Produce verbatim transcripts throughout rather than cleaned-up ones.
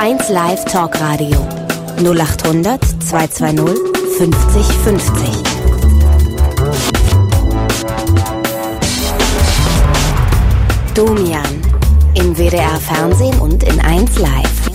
eins Live Talkradio null acht hundert zweihundertzweißig fünfzig fünfzig. Domian im W D R Fernsehen und in eins Live.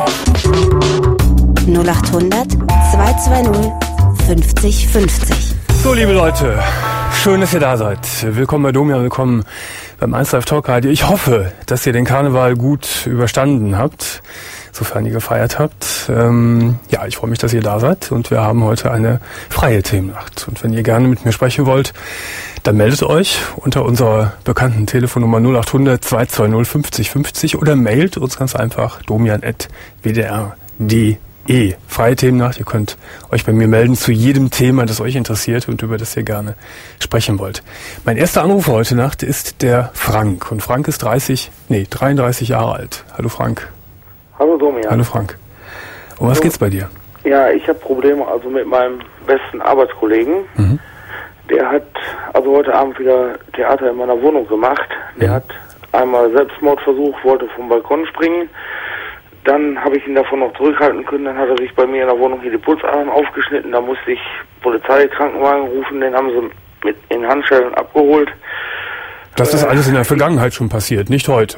null acht hundert zweihundertzweißig fünfzig fünfzig. So, liebe Leute, schön, dass ihr da seid. Willkommen bei Domian, willkommen beim eins Live Talkradio. Ich hoffe, dass ihr den Karneval gut überstanden habt, sofern ihr gefeiert habt. Ähm, ja, ich freue mich, dass ihr da seid und wir haben heute eine freie Themennacht. Und wenn ihr gerne mit mir sprechen wollt, dann meldet euch unter unserer bekannten Telefonnummer null acht hundert zweihundertzweißig fünfzig fünfzig oder mailt uns ganz einfach domian at w d r punkt d e. Freie Themennacht, ihr könnt euch bei mir melden zu jedem Thema, das euch interessiert und über das ihr gerne sprechen wollt. Mein erster Anruf heute Nacht ist der Frank. Und Frank ist dreißig, nee, dreiunddreißig Jahre alt. Hallo Frank. Hallo Domian. Hallo Frank. Um was geht's bei dir? Ja, ich habe Probleme also mit meinem besten Arbeitskollegen. Mhm. Der hat also heute Abend wieder Theater in meiner Wohnung gemacht. Der mhm. hat einmal Selbstmordversuch, wollte vom Balkon springen. Dann habe ich ihn davon noch zurückhalten können. Dann hat er sich bei mir in der Wohnung hier die Pulsadern aufgeschnitten. Da musste ich Polizei, Krankenwagen rufen. Den haben sie mit in Handschellen abgeholt. Das ist alles in der Vergangenheit schon passiert, nicht heute?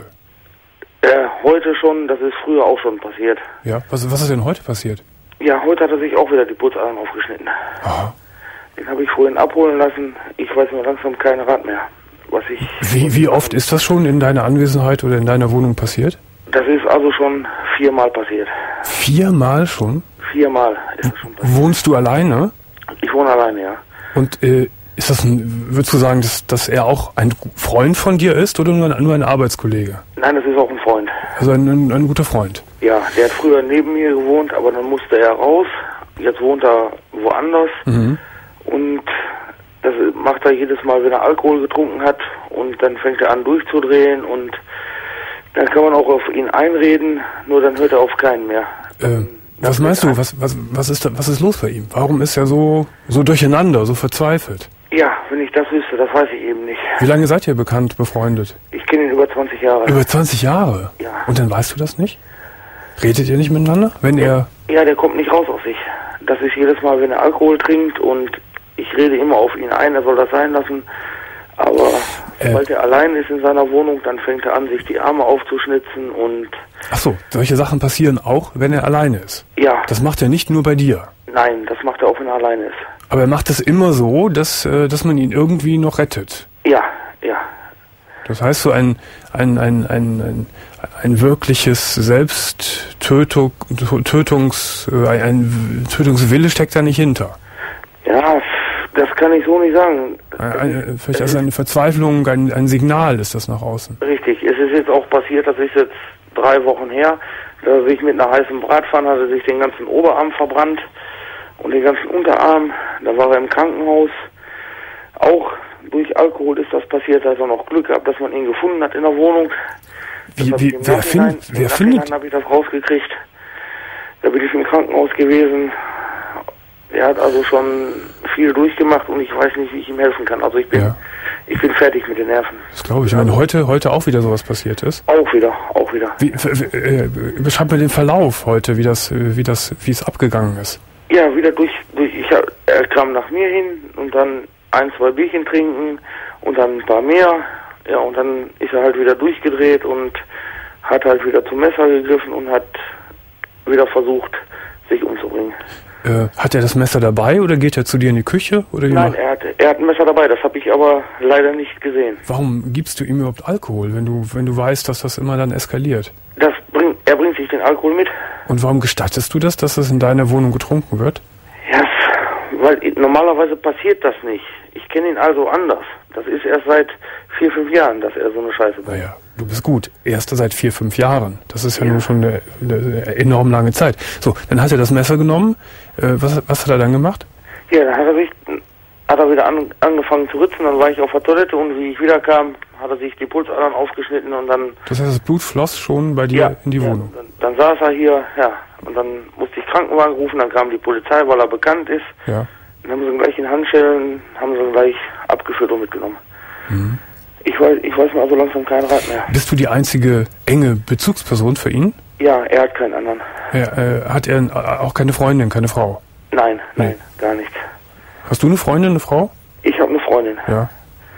Äh, heute schon, das ist früher auch schon passiert. Ja, was, was ist denn heute passiert? Ja, heute hat er sich auch wieder die Pulsadern aufgeschnitten. Aha. Den habe ich vorhin abholen lassen. Ich weiß mir langsam kein Rat mehr, was ich... Wie, wie oft ist das schon in deiner Anwesenheit oder in deiner Wohnung passiert? Das ist also schon viermal passiert. Viermal schon? Viermal ist das schon passiert. Wohnst du alleine? Ich wohne alleine, ja. Und äh, ist das ein, würdest du sagen, dass, dass er auch ein Freund von dir ist oder nur ein, nur ein Arbeitskollege? Nein, das ist auch ein Freund. Also ein, ein, ein guter Freund? Ja, der hat früher neben mir gewohnt, aber dann musste er raus. Jetzt wohnt er woanders. Mhm. Und das macht er jedes Mal, wenn er Alkohol getrunken hat. Und dann fängt er an durchzudrehen und dann kann man auch auf ihn einreden, nur dann hört er auf keinen mehr. Äh, was meinst du? Was, was, was, ist da, was ist los bei ihm? Warum ist er so, so durcheinander, so verzweifelt? Ja, wenn ich das wüsste, das weiß ich eben nicht. Wie lange seid ihr bekannt, befreundet? Ich kenne ihn über zwanzig Jahre. Über zwanzig Jahre? Ja. Und dann weißt du das nicht? Redet ihr nicht miteinander? Wenn er... Ja, der kommt nicht raus aus sich. Das ist jedes Mal, wenn er Alkohol trinkt und ich rede immer auf ihn ein, er soll das sein lassen. Aber äh, sobald er allein ist in seiner Wohnung, dann fängt er an, sich die Arme aufzuschnitzen und... Ach so, solche Sachen passieren auch, wenn er alleine ist? Ja. Das macht er nicht nur bei dir? Nein, das macht er auch, wenn er alleine ist. Aber er macht es immer so, dass, dass man ihn irgendwie noch rettet? Ja, ja. Das heißt, so ein, ein, ein, ein, ein, ein wirkliches Selbsttötung, Tötungs, ein, ein Tötungswille steckt da nicht hinter? Ja, das kann ich so nicht sagen. Ein, vielleicht ist eine Verzweiflung, ein, ein Signal ist das nach außen. Richtig, es ist jetzt auch passiert, das ist jetzt drei Wochen her, da er sich mit einer heißen Bratpfanne hat er sich den ganzen Oberarm verbrannt und den ganzen Unterarm. Da war er im Krankenhaus. Auch durch Alkohol ist das passiert, da hat er noch Glück gehabt, dass man ihn gefunden hat in der Wohnung. Wie, wie, wer findet? Wer findet? Dann habe ich das rausgekriegt. Da bin ich im Krankenhaus gewesen. Er hat also schon viel durchgemacht und ich weiß nicht, wie ich ihm helfen kann. Also ich bin, ja. ich bin fertig mit den Nerven. Das glaube ich. Ich meine, heute, heute auch wieder sowas passiert ist. Auch wieder, auch wieder. Wie, äh, beschreib mir den Verlauf heute, wie das, wie das, wie es abgegangen ist. Ja, wieder durch, durch ich, er kam nach mir hin und dann ein, zwei Bierchen trinken und dann ein paar mehr. Ja, und dann ist er halt wieder durchgedreht und hat halt wieder zum Messer gegriffen und hat wieder versucht, sich umzubringen. Äh, hat er das Messer dabei oder geht er zu dir in die Küche? Oder wie Nein, er hat, er hat ein Messer dabei, das habe ich aber leider nicht gesehen. Warum gibst du ihm überhaupt Alkohol, wenn du, wenn du weißt, dass das immer dann eskaliert? Das bringt, er bringt sich den Alkohol mit. Und warum gestattest du das, dass das in deiner Wohnung getrunken wird? Ja, weil normalerweise passiert das nicht. Ich kenne ihn also anders. Das ist erst seit vier, fünf Jahren, dass er so eine Scheiße bringt. Naja, du bist gut. Erst seit vier, fünf Jahren. Das ist ja, ja. nun schon eine, eine enorm lange Zeit. So, dann hat er das Messer genommen. Äh, was, was hat er dann gemacht? Ja, dann hat er sich, hat er wieder an, angefangen zu ritzen. Dann war ich auf der Toilette und wie ich wiederkam, hat er sich die Pulsadern aufgeschnitten und dann... Das heißt, das Blut floss schon bei dir ja, in die ja, Wohnung? Dann, dann saß er hier, ja, und dann musste ich Krankenwagen rufen, dann kam die Polizei, weil er bekannt ist. Ja. Dann haben sie ihn gleich in Handschellen, haben sie ihn gleich abgeführt und mitgenommen. Mhm. Ich weiß, ich weiß mir also langsam keinen Rat mehr. Bist du die einzige enge Bezugsperson für ihn? Ja, er hat keinen anderen. Ja, äh, hat er auch keine Freundin, keine Frau? Nein, nein, Nee. gar nichts. Hast du eine Freundin, eine Frau? Ich habe eine Freundin. Ja.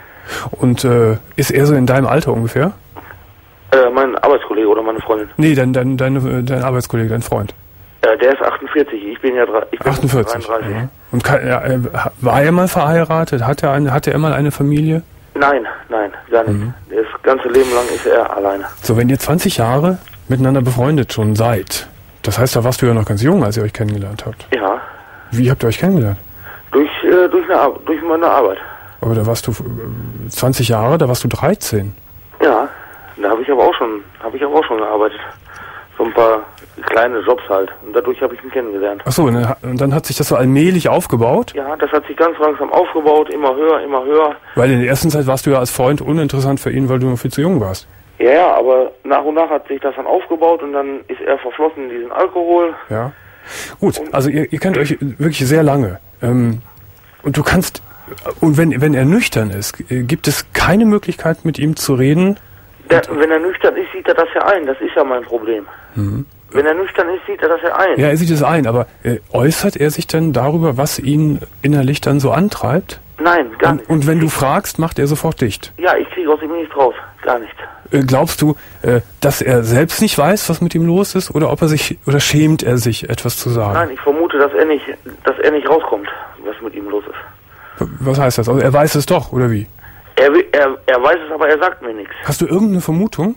Und äh, ist er so in deinem Alter ungefähr? Äh, mein Arbeitskollege oder meine Freundin. Nee, dein, dein, dein, dein Arbeitskollege, dein Freund. Äh, der ist achtundvierzig, ich bin ja dra- ich bin achtundvierzig. dreiunddreißig. Ja. Und kann, ja, äh, war er mal verheiratet? Hatte er, eine, hatte er mal eine Familie? Nein, nein, gar nicht. Mhm. Das ganze Leben lang ist er alleine. So, wenn ihr zwanzig Jahre miteinander befreundet schon seid, das heißt, da warst du ja noch ganz jung, als ihr euch kennengelernt habt. Ja, Wie habt ihr euch kennengelernt? durch, äh, durch, eine Ar- durch meine Arbeit. Aber da warst du äh, zwanzig Jahre, da warst du dreizehn. Ja, da habe ich aber auch schon, habe ich aber auch schon gearbeitet. So ein paar kleine Jobs halt. Und dadurch habe ich ihn kennengelernt. Ach so, und dann, und dann hat sich das so allmählich aufgebaut? Ja, das hat sich ganz langsam aufgebaut, immer höher, immer höher. Weil in der ersten Zeit warst du ja als Freund uninteressant für ihn, weil du noch viel zu jung warst. Ja, ja, aber nach und nach hat sich das dann aufgebaut und dann ist er verflossen in diesen Alkohol. Ja. Gut, also ihr, ihr kennt euch wirklich sehr lange. Ähm, und du kannst, und wenn, wenn er nüchtern ist, äh, gibt es keine Möglichkeit mit ihm zu reden? Der, wenn er nüchtern ist, sieht er das ja ein. Das ist ja mein Problem. Mhm. Wenn er nüchtern ist, sieht er das ja ein. Ja, er sieht es ein, aber äh, äußert er sich denn darüber, was ihn innerlich dann so antreibt? Nein, gar Und, nicht. und wenn du fragst, macht er sofort dicht. Ja, ich kriege aus ihm nichts raus. Gar nichts. Äh, glaubst du, äh, dass er selbst nicht weiß, was mit ihm los ist, oder ob er sich, oder schämt er sich, etwas zu sagen? Nein, ich vermute, dass er nicht, dass er nicht rauskommt, was mit ihm los ist. Was heißt das? Also er weiß es doch, oder wie? Er, wi- er, er weiß es, aber er sagt mir nichts. Hast du irgendeine Vermutung?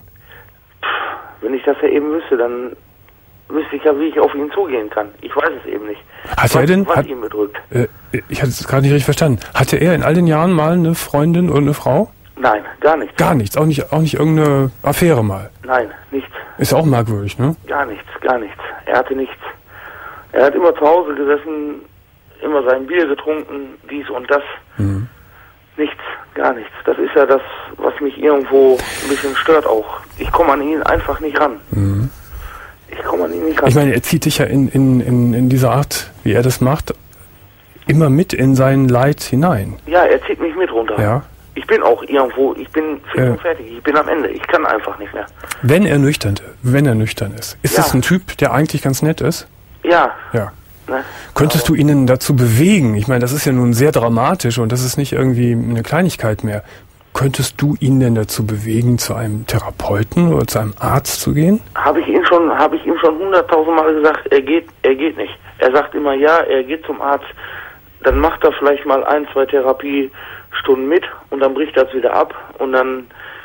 Wenn ich das ja eben wüsste, dann wüsste ich ja, wie ich auf ihn zugehen kann. Ich weiß es eben nicht. Hat was, er denn- Was hat- ihn bedrückt. Äh, ich hatte es gerade nicht richtig verstanden. Hatte er in all den Jahren mal eine Freundin oder eine Frau? Nein, gar nichts. Gar nichts, auch nicht, auch nicht irgendeine Affäre mal. Nein, nichts. Ist auch merkwürdig, ne? Gar nichts, gar nichts. Er hatte nichts. Er hat immer zu Hause gesessen, immer sein Bier getrunken, dies und das. Mhm. Nichts, gar nichts. Das ist ja das, was mich irgendwo ein bisschen stört auch. Ich komme an ihn einfach nicht ran. Mhm. Ich komme an ihn nicht ran. Ich meine, er zieht dich ja in, in, in, in dieser Art, wie er das macht, immer mit in sein Leid hinein. ja, er zieht mich mit runter. Ja. Ich bin auch irgendwo, ich bin fix Ja. und fertig. Ich bin am Ende. Ich kann einfach nicht mehr. Wenn er nüchtern, wenn er nüchtern ist, ist Ja. das ein Typ, der eigentlich ganz nett ist? Ja. Ja. Ne? Könntest du ihn denn dazu bewegen? Ich meine, das ist ja nun sehr dramatisch und das ist nicht irgendwie eine Kleinigkeit mehr. Könntest du ihn denn dazu bewegen, zu einem Therapeuten oder zu einem Arzt zu gehen? Habe ich ihm schon, habe ich ihm schon hunderttausend Mal gesagt, er geht, er geht nicht. Er sagt immer, ja, er geht zum Arzt. Dann macht er vielleicht mal ein, zwei Therapiestunden mit und dann bricht er es wieder ab und dann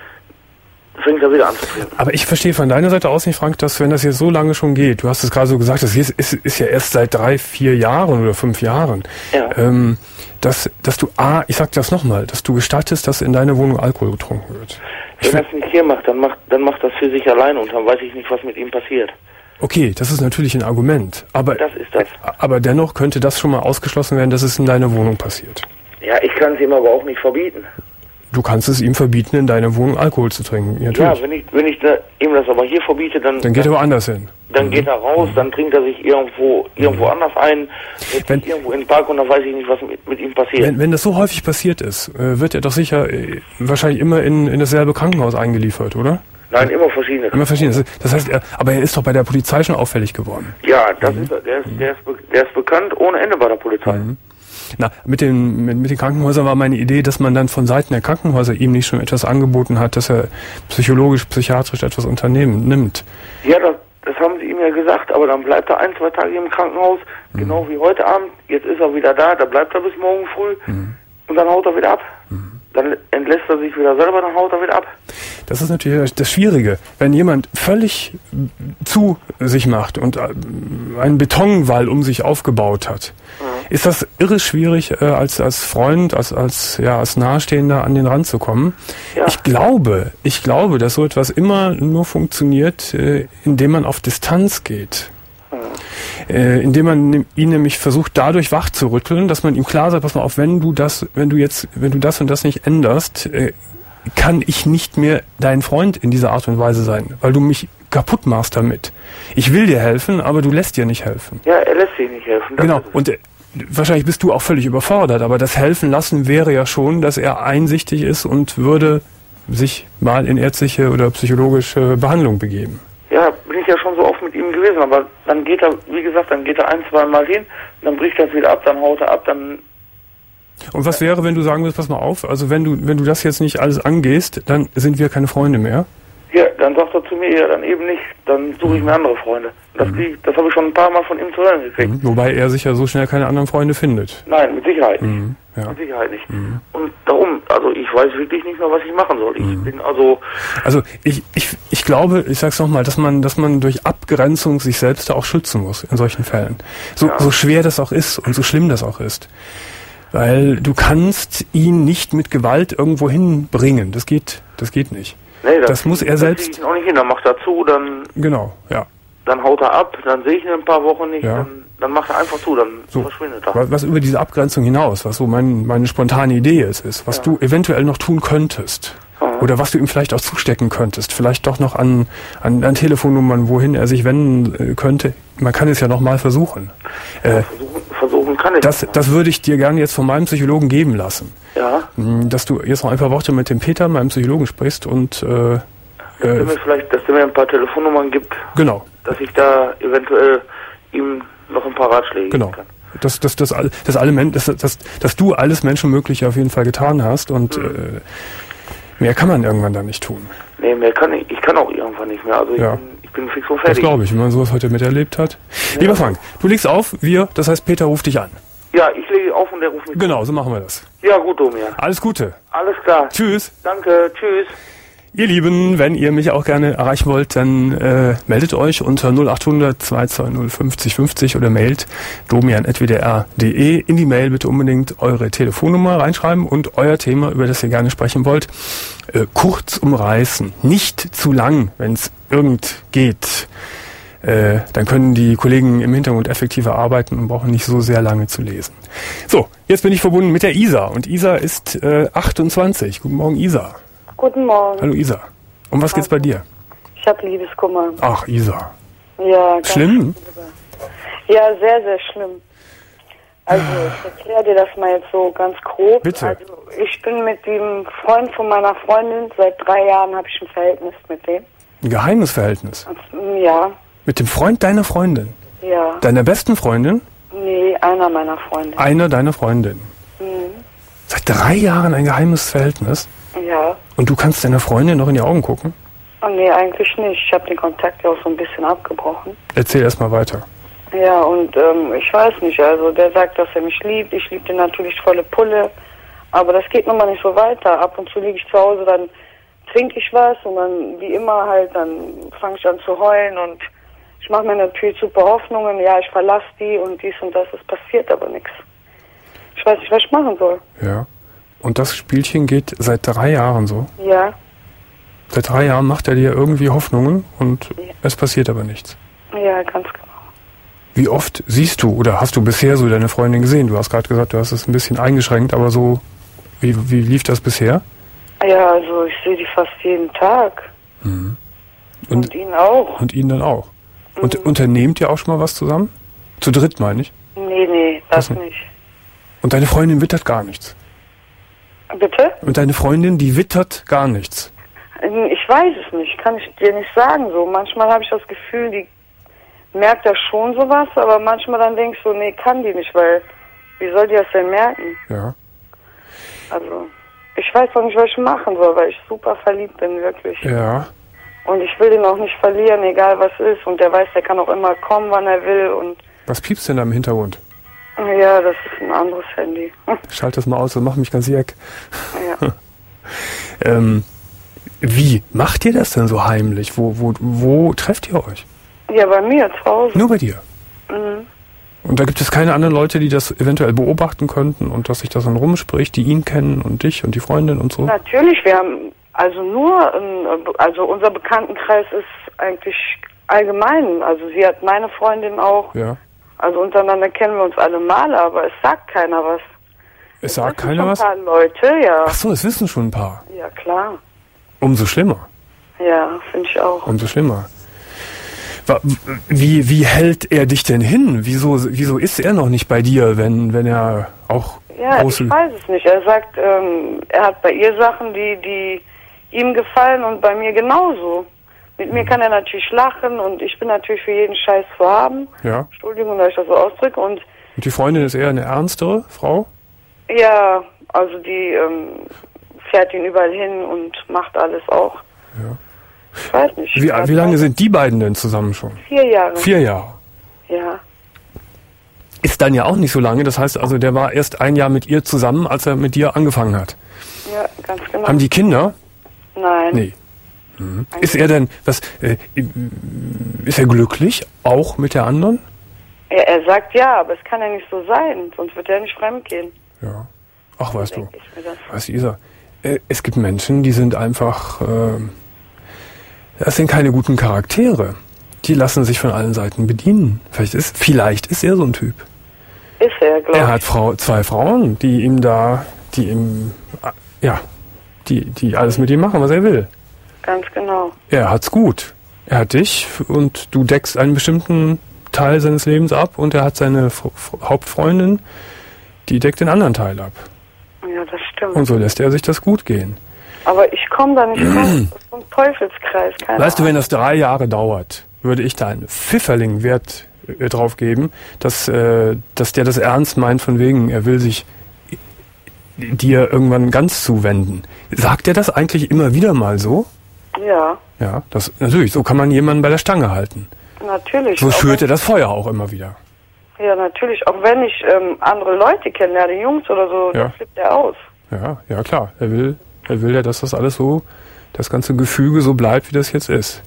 fängt er wieder an zu trinken. Aber ich verstehe von deiner Seite aus nicht, Frank, dass wenn das jetzt so lange schon geht, du hast es gerade so gesagt, das ist, ist, ist ja erst seit drei, vier Jahren oder fünf Jahren, Ja. ähm, dass, dass du, A, ich sag das nochmal, dass du gestattest, dass in deiner Wohnung Alkohol getrunken wird. Ich Wenn er find, es nicht hier macht, dann macht, dann macht das für sich alleine und dann weiß ich nicht, was mit ihm passiert. okay, das ist natürlich ein Argument, aber, Das ist das. aber dennoch könnte das schon mal ausgeschlossen werden, dass es in deiner Wohnung passiert. Ja, ich kann es ihm aber auch nicht verbieten. Du kannst es ihm verbieten, in deiner Wohnung Alkohol zu trinken. Ja, natürlich. Ja, wenn ich, wenn ich da, ihm das aber hier verbiete, dann, Dann geht er woanders hin. dann geht er raus, dann trinkt er sich irgendwo, irgendwo anders ein, setzt Wenn- sich irgendwo in den Park und dann weiß ich nicht, was mit, mit ihm passiert. Wenn, wenn das so häufig passiert ist, äh, wird er doch sicher äh, wahrscheinlich immer in, in dasselbe Krankenhaus eingeliefert, oder? Nein, immer verschiedene. Immer verschieden. Das heißt, er, aber er ist doch bei der Polizei schon auffällig geworden. Ja, das ist er. Der ist, der, ist, be- der ist bekannt ohne Ende bei der Polizei. Na, mit den, mit, mit den Krankenhäusern war meine Idee, dass man dann von Seiten der Krankenhäuser ihm nicht schon etwas angeboten hat, dass er psychologisch, psychiatrisch etwas unternehmen nimmt. Ja, das, das haben sie ihm ja gesagt, aber dann bleibt er ein, zwei Tage im Krankenhaus, Mhm. genau wie heute Abend. Jetzt ist er wieder da, da bleibt er bis morgen früh Mhm. und dann haut er wieder ab. Dann entlässt er sich wieder selber, dann haut er wieder ab. Das ist natürlich das Schwierige. Wenn jemand völlig zu sich macht und äh, einen Betonwall um sich aufgebaut hat, ist das irre schwierig, äh, als, als Freund, als, als, ja, als Nahestehender an den Rand zu kommen. Ja. Ich glaube, ich glaube, dass so etwas immer nur funktioniert, äh, indem man auf Distanz geht. Äh, indem man ne- ihn nämlich versucht, dadurch wach zu rütteln, dass man ihm klar sagt, pass mal auf, wenn du das, wenn du jetzt, wenn du das und das nicht änderst, äh, kann ich nicht mehr dein Freund in dieser Art und Weise sein, weil du mich kaputt machst damit. Ich will dir helfen, aber du lässt dir nicht helfen. Ja, er lässt sich nicht helfen. Das Genau. ist es. Und äh, wahrscheinlich bist du auch völlig überfordert, aber das Helfen lassen wäre ja schon, dass er einsichtig ist und würde sich mal in ärztliche oder psychologische Behandlung begeben. Ja, bin bin ich ja schon so oft mit ihm gewesen, aber dann geht er, wie gesagt, dann geht er ein, zwei Mal hin, dann bricht das wieder ab, dann haut er ab, dann... Und was wäre, wenn du sagen würdest, pass mal auf, also wenn du wenn du das jetzt nicht alles angehst, dann sind wir keine Freunde mehr? Ja, dann sagt er zu mir, ja, dann eben nicht, dann suche ich mir andere Freunde. Das, mhm. das habe ich schon ein paar Mal von ihm zu hören gekriegt. Mhm. Wobei er sich ja so schnell keine anderen Freunde findet. Nein, mit Sicherheit nicht. Mhm. Ja. Mit Sicherheit nicht. Mhm. Und darum, also ich weiß wirklich nicht mehr, was ich machen soll. Ich mhm. bin also... Also ich, ich, ich glaube, ich sag's nochmal, dass man, dass man durch Abgrenzung sich selbst da auch schützen muss in solchen Fällen. So, ja. so schwer das auch ist und so schlimm das auch ist. Weil du kannst ihn nicht mit Gewalt irgendwo hinbringen. Das geht, das geht nicht. Nee, das, das muss er das selbst... Ich ihn auch nicht hin, dann macht er zu, dann... Genau, ja. Dann haut er ab, dann sehe ich ihn ein paar Wochen nicht, ja. dann, dann macht er einfach zu, dann so, verschwindet er. Was über diese Abgrenzung hinaus, was so mein, meine spontane Idee ist, ist, was ja. du eventuell noch tun könntest. Aha. Oder was du ihm vielleicht auch zustecken könntest. Vielleicht doch noch an, an, an Telefonnummern, wohin er sich wenden könnte. Man kann es ja noch mal versuchen. Ja, äh, versuchen, versuchen kann ich. Das, das würde ich dir gerne jetzt von meinem Psychologen geben lassen. Ja. Dass du jetzt noch ein paar Worte mit dem Peter, meinem Psychologen, sprichst und... Äh, dass, äh, mir vielleicht, dass der mir ein paar Telefonnummern gibt. Genau. Dass ich da eventuell ihm noch ein paar Ratschläge genau. geben kann. Dass, dass, dass, dass, alle Men- dass, dass, dass du alles Menschenmögliche auf jeden Fall getan hast und mhm. äh, mehr kann man irgendwann da nicht tun. Nee, mehr kann ich. Ich kann auch irgendwann nicht mehr. Also ich, ja. bin, ich bin fix und fertig. Das glaube ich, wenn man sowas heute miterlebt hat. Ja. Lieber Frank, du legst auf, wir, das heißt Peter ruft dich an. Ja, ich lege auf und der ruft mich Genau, so machen wir das. Ja, gut, Domian. Alles Gute. Alles klar. Tschüss. Danke, tschüss. Ihr Lieben, wenn ihr mich auch gerne erreichen wollt, dann äh, meldet euch unter null acht hundert zwei zwei null fünfzig fünfzig oder mailt domian at w d r punkt d e. In die Mail bitte unbedingt eure Telefonnummer reinschreiben und euer Thema, über das ihr gerne sprechen wollt, äh, kurz umreißen. Nicht zu lang, wenn es irgend geht. Äh, dann können die Kollegen im Hintergrund effektiver arbeiten und brauchen nicht so sehr lange zu lesen. So, jetzt bin ich verbunden mit der Isa und Isa ist äh, achtundzwanzig. Guten Morgen, Isa. Guten Morgen. Hallo Isa. Um was geht's bei dir? Ich habe Liebeskummer. Ach, Isa. Ja, ganz schlimm? Ja, sehr, sehr schlimm. Also, ich erkläre dir das mal jetzt so ganz grob. Bitte. Also, ich bin mit dem Freund von meiner Freundin, seit drei Jahren habe ich ein Verhältnis mit dem. Ein geheimes Verhältnis? Ja. Mit dem Freund deiner Freundin? Ja. Deiner besten Freundin? Nee, einer meiner Freunde. Einer deiner Freundinnen? Mhm. Seit drei Jahren ein geheimes Verhältnis? Ja. Und du kannst deiner Freundin noch in die Augen gucken? Oh, nee, eigentlich nicht. Ich habe den Kontakt ja auch so ein bisschen abgebrochen. Erzähl erst mal weiter. Ja, und ähm, ich weiß nicht, also der sagt, dass er mich liebt. Ich liebe den natürlich volle Pulle. Aber das geht nun mal nicht so weiter. Ab und zu liege ich zu Hause, dann trinke ich was und dann, wie immer halt, dann fange ich an zu heulen und ich mache mir natürlich super Hoffnungen. Ja, ich verlasse die und dies und das. Es passiert aber nichts. Ich weiß nicht, was ich machen soll. Ja. Und das Spielchen geht seit drei Jahren so? Ja. Seit drei Jahren macht er dir irgendwie Hoffnungen und ja. es passiert aber nichts? Ja, ganz genau. Wie oft siehst du oder hast du bisher so deine Freundin gesehen? Du hast gerade gesagt, du hast es ein bisschen eingeschränkt, aber so, wie, wie lief das bisher? Ja, also ich sehe die fast jeden Tag. Mhm. Und, und ihn auch. Und ihn dann auch. Und mhm. unternehmt ihr auch schon mal was zusammen? Zu dritt, meine ich? Nee, nee, das nicht. nicht. Und deine Freundin wittert gar nichts? Bitte? Und deine Freundin, die wittert gar nichts? Ich weiß es nicht, kann ich dir nicht sagen so. Manchmal habe ich das Gefühl, die merkt ja schon sowas, aber manchmal dann denkst du, nee, kann die nicht, weil wie soll die das denn merken? Ja. Also, ich weiß auch nicht, was ich machen soll, weil ich super verliebt bin, wirklich. Ja. Und ich will den auch nicht verlieren, egal was ist. Und der weiß, der kann auch immer kommen, wann er will. Und was piepst denn da im Hintergrund? Ja, das ist ein anderes Handy. Schalt das mal aus, das macht mich ganz jeck. Ja. ähm, wie macht ihr das denn so heimlich? Wo, wo, wo trefft ihr euch? Ja, bei mir, zu Hause. Nur bei dir? Mhm. Und da gibt es keine anderen Leute, die das eventuell beobachten könnten und dass sich das dann rumspricht, die ihn kennen und dich und die Freundin und so? Natürlich, wir haben also nur, also unser Bekanntenkreis ist eigentlich allgemein. Also sie hat meine Freundin auch. Ja. Also untereinander kennen wir uns alle mal, aber es sagt keiner was. Es sagt keiner was? Ein paar Leute, ja. Ach so, es wissen schon ein paar. Ja, klar. Umso schlimmer. Ja, finde ich auch. Umso schlimmer. Wie, wie hält er dich denn hin? Wieso, wieso ist er noch nicht bei dir, wenn, wenn er auch Ja, ich weiß es nicht. Er sagt, ähm, er hat bei ihr Sachen, die, die ihm gefallen und bei mir genauso. Mit mir kann er natürlich lachen und ich bin natürlich für jeden Scheiß zu haben. Ja. Entschuldigung, dass ich das so ausdrücke. Und, und die Freundin ist eher eine ernstere Frau? Ja, also die ähm, fährt ihn überall hin und macht alles auch. Ja. Ich weiß nicht. Wie, wie lange sind die beiden denn zusammen schon? Vier Jahre. Vier Jahre? Ja. Ist dann ja auch nicht so lange. Das heißt also, der war erst ein Jahr mit ihr zusammen, als er mit dir angefangen hat. Ja, ganz genau. Haben die Kinder? Nein. Nee. Mhm. Ist er denn, was, äh, ist er glücklich, auch mit der anderen? Er, er sagt ja, aber es kann ja nicht so sein, sonst wird er nicht fremdgehen. Ja. Ach, weißt du, Ich mir das. weißt du, Isa, äh, es gibt Menschen, die sind einfach, äh, das sind keine guten Charaktere. Die lassen sich von allen Seiten bedienen. Vielleicht ist, vielleicht ist er so ein Typ. Ist er, glaube ich. Er hat Frau, zwei Frauen, die ihm da, die ihm, ja, die, die alles mit ihm machen, was er will. Ganz genau. Er hat's gut. Er hat dich und du deckst einen bestimmten Teil seines Lebens ab und er hat seine F- F- Hauptfreundin, die deckt den anderen Teil ab. Ja, das stimmt. Und so lässt er sich das gut gehen. Aber ich komme da nicht raus. Das ist so ein Teufelskreis. Keine Weißt du, wenn Ahnung. das drei Jahre dauert, würde ich da einen Pfifferling Wert äh, drauf geben, dass, äh, dass der das ernst meint, von wegen, er will sich dir irgendwann ganz zuwenden. Sagt er das eigentlich immer wieder mal so? Ja, Ja, das natürlich, so kann man jemanden bei der Stange halten. natürlich. So Auch schürt er wenn- das Feuer auch immer wieder. Ja, natürlich. Auch wenn ich ähm, andere Leute kennenlerne, Jungs oder so, Ja. dann flippt er aus. Ja, ja klar. Er will, er will ja, dass das alles so, das ganze Gefüge so bleibt, wie das jetzt ist.